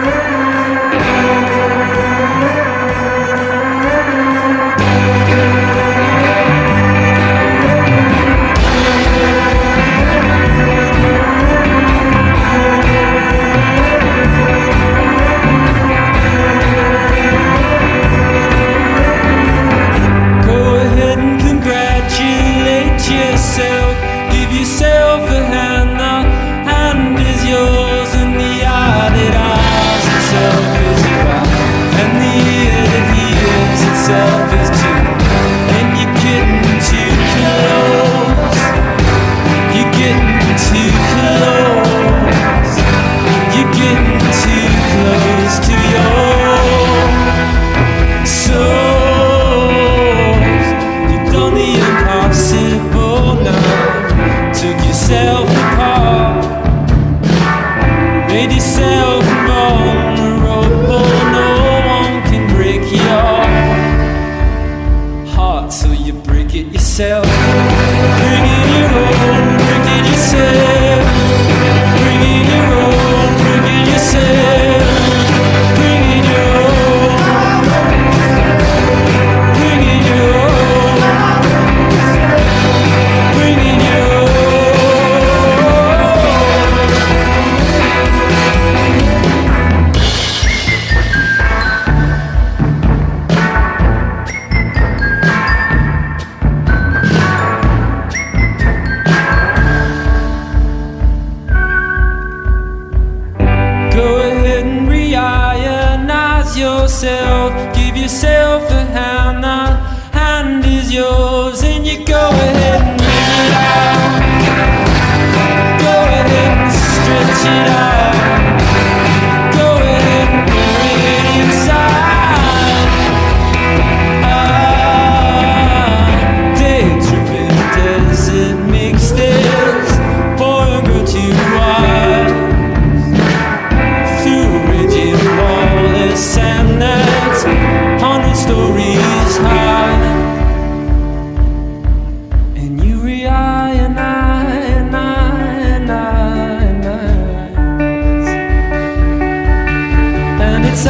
Give yourself a hand, the hand is yours, and the eye that eyes itself is your eye, and the ear that hears itself is too. And you're getting too close, you're getting too close, you're getting too close to your soul. You've done the impossible now. Took yourself apart, made yourself vulnerable. No one can break your heart, so you break it yourself. Bring it your own, break it yourself. Bring it your own, break it yourself. Bring it your own, bring it your own, bring it your own. Give yourself a hand, that hand is yours, and you go ahead and bring it out. Go ahead and stretch it out. Go ahead and bring it inside. Day tripping desert makes this boy go too wide. Through a rigid wall, sand that's 100 stories high, and you and it's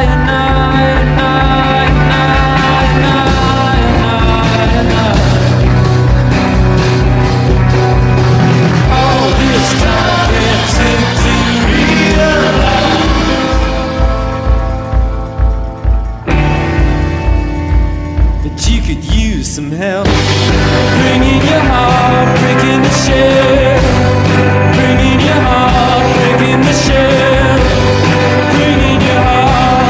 all this time it took to realize that you could use some help. Bringing your heart, breaking the shell. Bringing your heart, breaking the shell. Bringing your heart.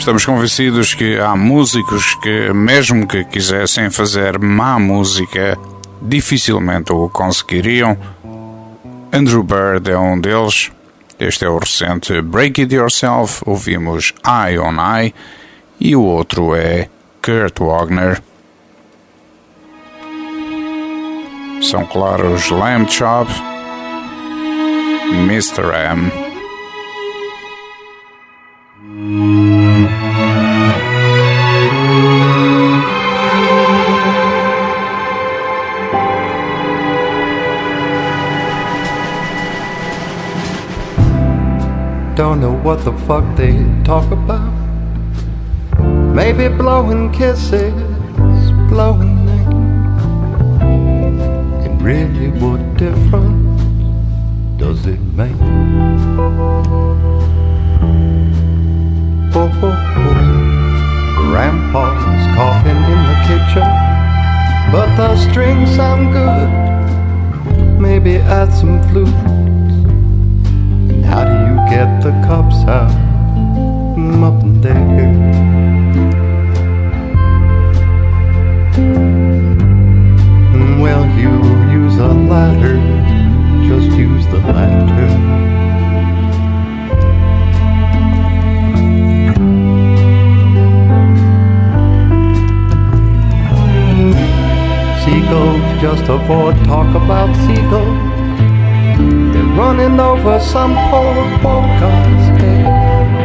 Estamos convencidos que há músicos que, mesmo que quisessem fazer má música, dificilmente o conseguiriam. Andrew Bird é um deles. Este é o recente Break It Yourself. Ouvimos Eye on Eye. E o outro é Kurt Wagner. São claro os Lamb Chop, Mr. M. Don't know what the fuck they talk about. Maybe blowing kisses, blowing names. And really, what difference does it make? Oh, oh, oh. Grandpa's coughing in the kitchen, but the strings sound good. Maybe add some flute. And how do you get the cups out? Up and there. Well, you use a ladder, just use the ladder. Seagulls, just avoid talk about seagulls. They're running over some poor guy's head.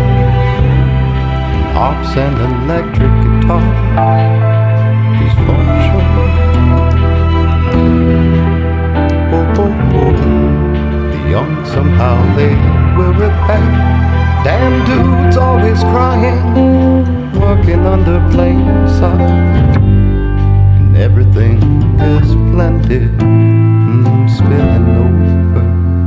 Harps and electric guitar is function. Oh, oh, oh. The young somehow they will repair. Damn dudes always crying, working under plain sight. And everything is plenty, spilling over.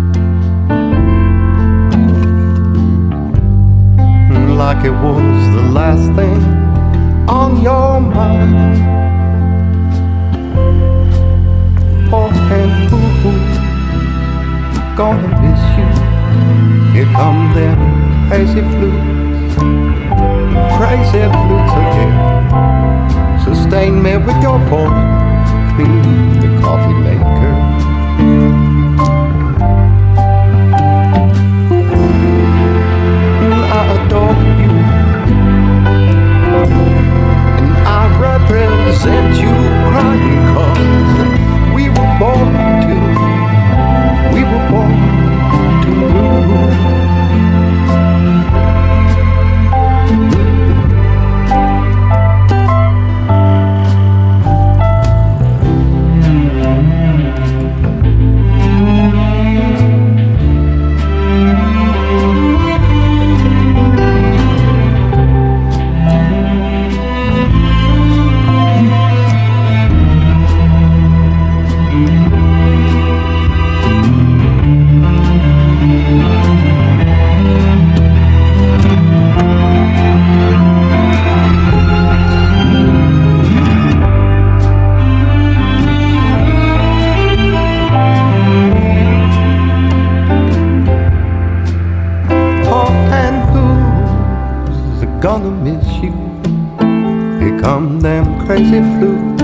Like it was the last thing on your mind. Oh, and gonna miss you. Here come them crazy flutes again. Sustain me with your voice, clean the coffee maker. I adore you, and I represent you, crying 'cause we were born to lose. Gonna miss you. Here come them crazy flutes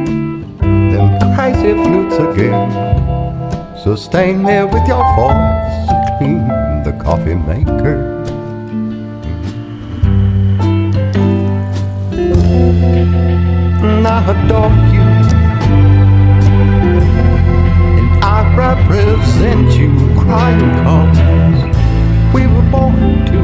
again. Sustain me with your voice, clean the coffee maker. And I adore you, and I represent you, crying 'cause we were born to.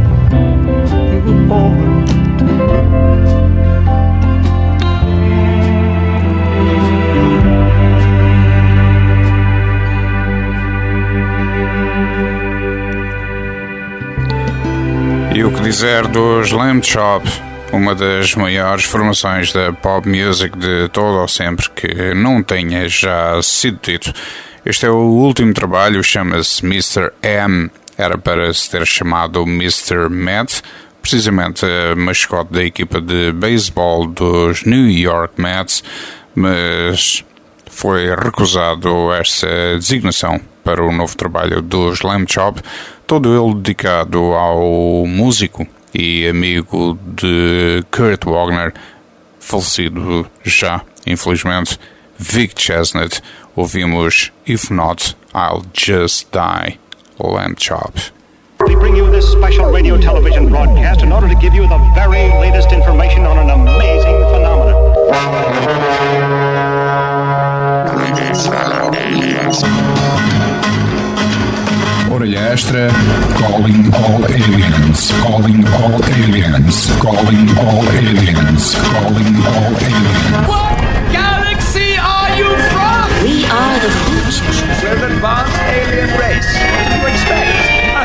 E o que dizer dos Lamb Chop, uma das maiores formações da pop music de todo ou sempre que não tenha já sido dito. Este é o último trabalho, chama-se Mr. M. Era para se ter chamado Mr. Met, precisamente a mascote da equipa de beisebol dos New York Mets, mas foi recusado esta designação para o novo trabalho dos Lamb Chop, todo ele dedicado ao músico e amigo de Kurt Wagner, falecido já, infelizmente, Vic Chestnut. Ouvimos If Not, I'll Just Die, Lamb Chop. We bring you this special radio television broadcast in order to give you the very latest information on an amazing phenomenon. Orelha extra, calling all aliens, calling all aliens, calling all aliens, calling all aliens. What galaxy are you from? We are the future. We're an advanced alien race. What do you expect?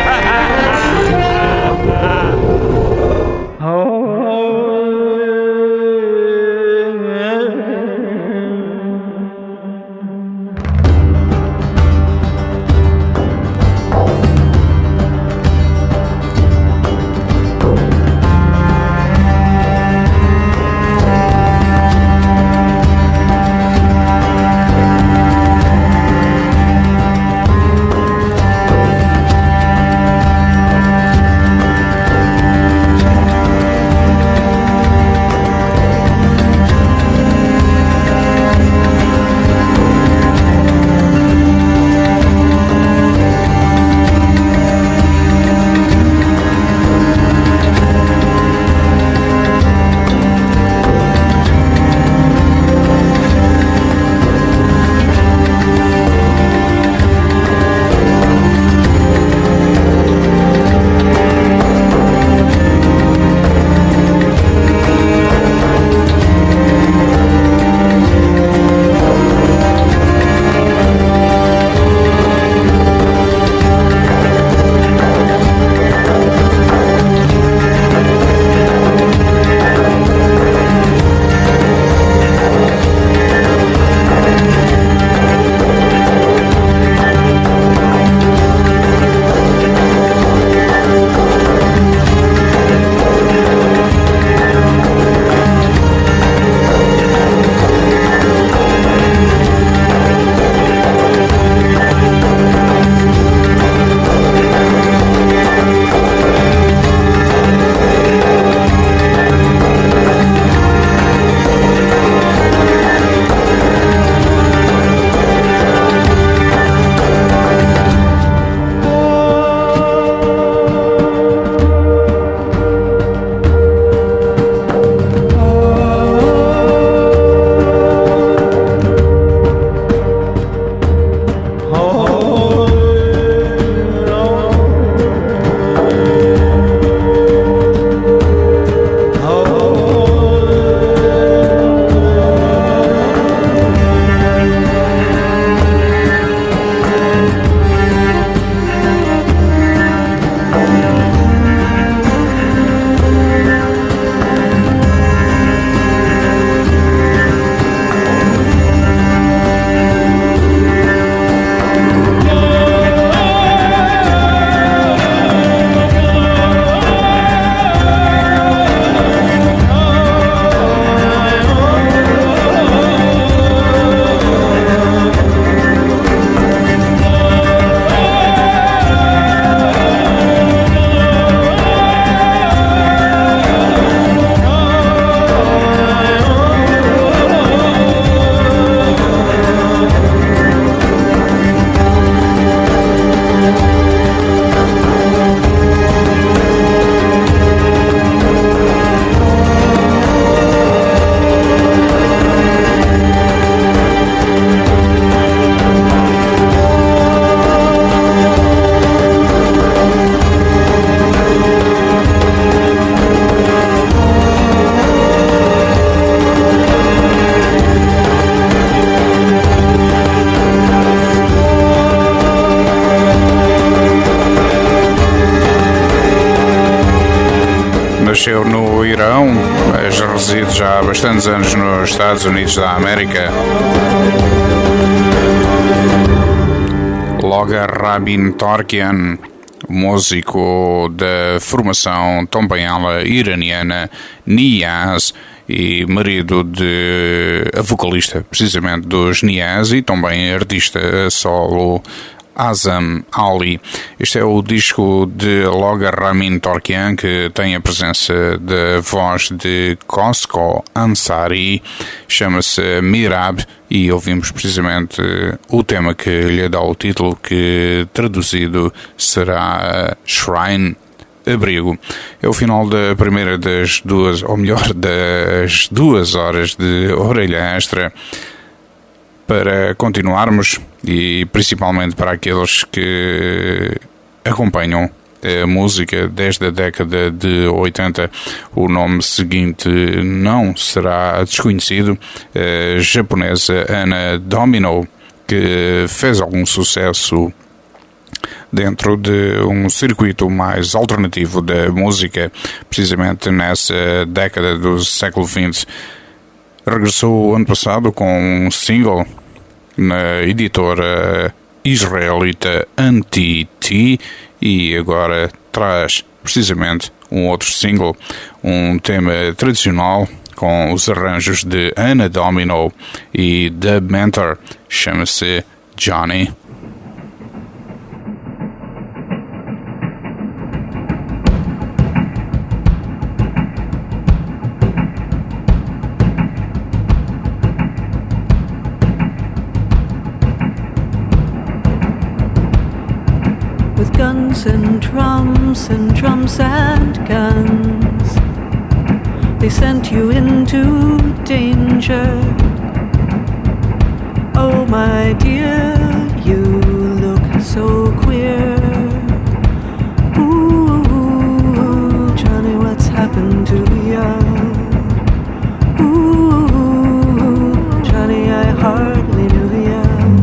Nasceu no Irão, mas reside já há bastantes anos nos Estados Unidos da América. Logar Rabin Torkian, músico da formação também ela iraniana Niyaz e marido de a vocalista precisamente dos Niyaz e também artista solo Azam Ali. Este é o disco de Logar Ramin Torkian, que tem a presença da voz de Kosko Ansari, chama-se Mirab, e ouvimos precisamente o tema que lhe dá o título, que traduzido será Shrine, Abrigo. É o final da primeira das duas, ou melhor, das 2 horas de orelha extra. Para continuarmos, e principalmente para aqueles que acompanham a música desde a década de 80, o nome seguinte não será desconhecido. A japonesa Anna Domino, que fez algum sucesso dentro de um circuito mais alternativo da música, precisamente nessa década do século XX, regressou ano passado com um single na editora israelita Anti-T, e agora traz precisamente um outro single, um tema tradicional com os arranjos de Anna Domino e Dub Mentor, chama-se Johnny. Guns and drums and guns, they sent you into danger. Oh my dear, you look so queer. Ooh, Johnny, what's happened to ya? Ooh, Johnny, I hardly knew ya.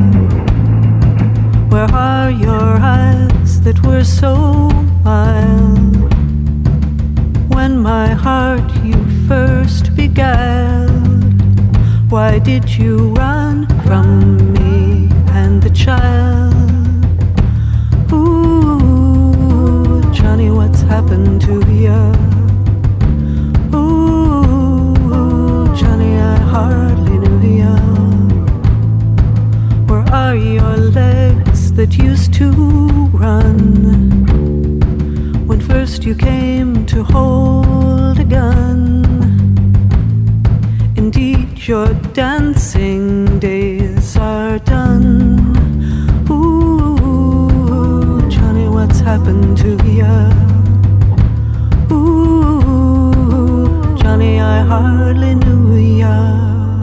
Where are your eyes that were so mild when my heart you first beguiled? Why did you run from me and the child? Ooh, Johnny, what's happened to ya? Ooh, Johnny, I hardly knew ya. Where are your legs that used to run when first you came to hold a gun? Indeed, your dancing days are done. Ooh, Johnny, what's happened to ya? Ooh, Johnny, I hardly knew ya.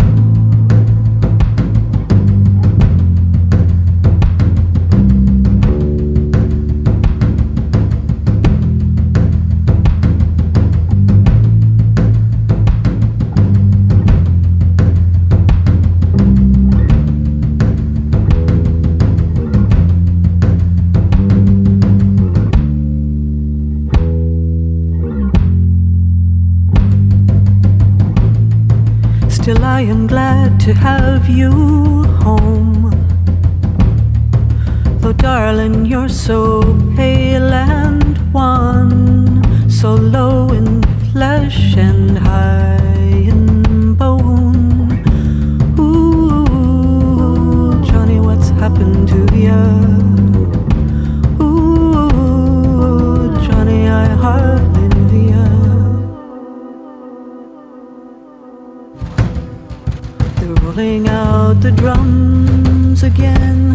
Still I am glad to have you home, though darling you're so pale and wan, so low in flesh and high in bone. Ooh, Johnny, what's happened to ya? Ooh, Johnny, I hardly knew ya. Rolling out the drums again,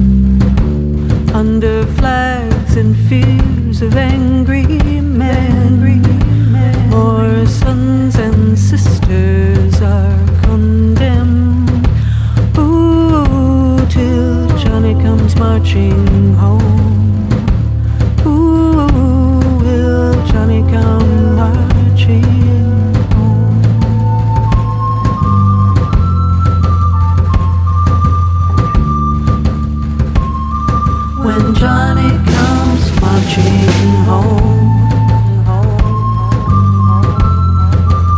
under flags and fears of angry men. More sons and sisters are condemned. Ooh, till Johnny comes marching home. Ooh, will Johnny come marching? When Johnny comes marching home,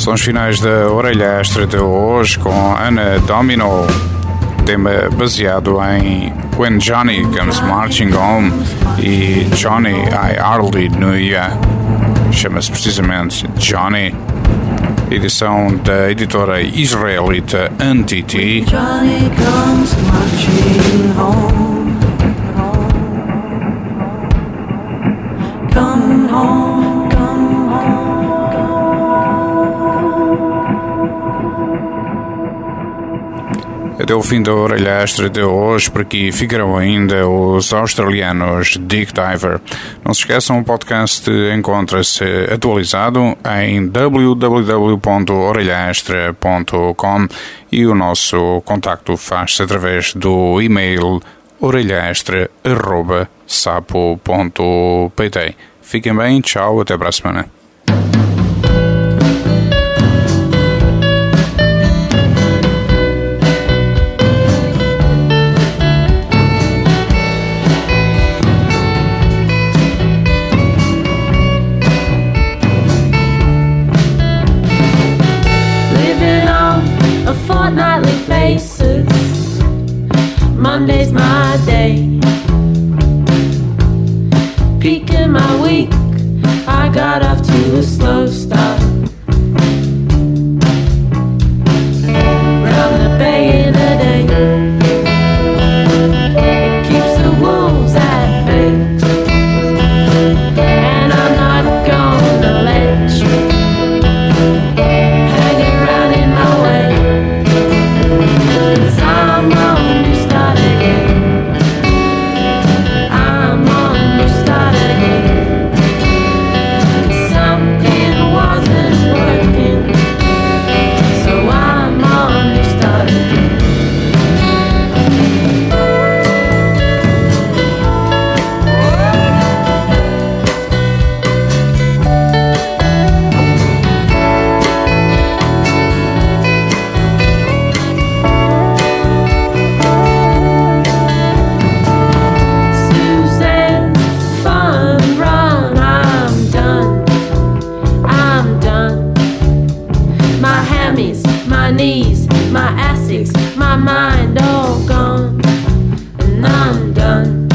São os finais da Orelha Extra de hoje com Anna Domino, tema baseado em When Johnny Comes Marching Home e Johnny I Hardly Knew Ya. Chama-se precisamente Johnny, edição da editora israelita Entity. Johnny comes marching home, come home, come home. Até o fim da Orelha Extra de hoje, por aqui ficarão ainda os australianos Dick Diver. Não se esqueçam, o podcast encontra-se atualizado em www.orelhaextra.com e o nosso contacto faz-se através do e-mail orelhaextra@sapo.pt. Fiquem bem, tchau, até para a semana. Fortnightly basis. Monday's my day. Peak in my week, I got off to a slow start. Round the bay in a day, it keeps the wolves at bay. And I'm not gonna let you hang around in my way. I'm on your start again. I'm on your start again. Something wasn't working, so I'm on your start again. My knees, my Asics, my mind all gone, and I'm done.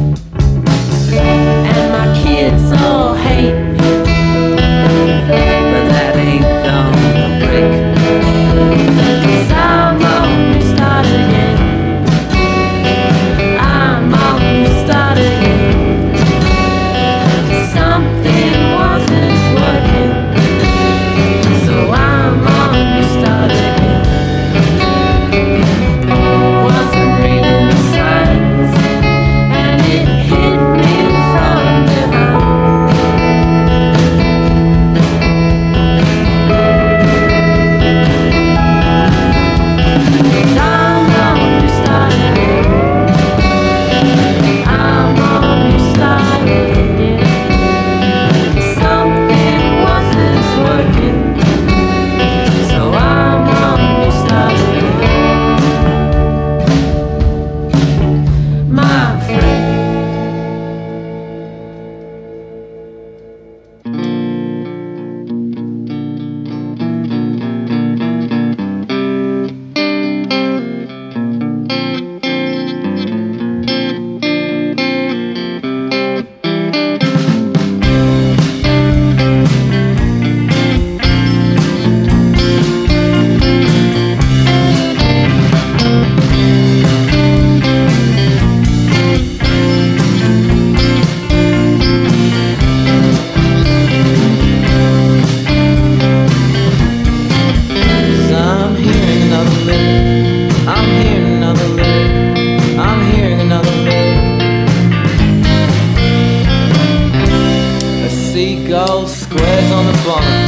And my kids all hate me, but that ain't gonna break me. 'Cause I'm on your start again. I'm on your start again. Something wasn't working, so I'm on your start again. Wasn't reading the signs, and it hit me from behind. 'Cause I'm on your start again. I'm on your start again. Something wasn't working, so I'm on your start again. My friend. I'm hearing another lyric. I'm hearing another lyric. I'm hearing another lyric. A seagull squares on the bonnet.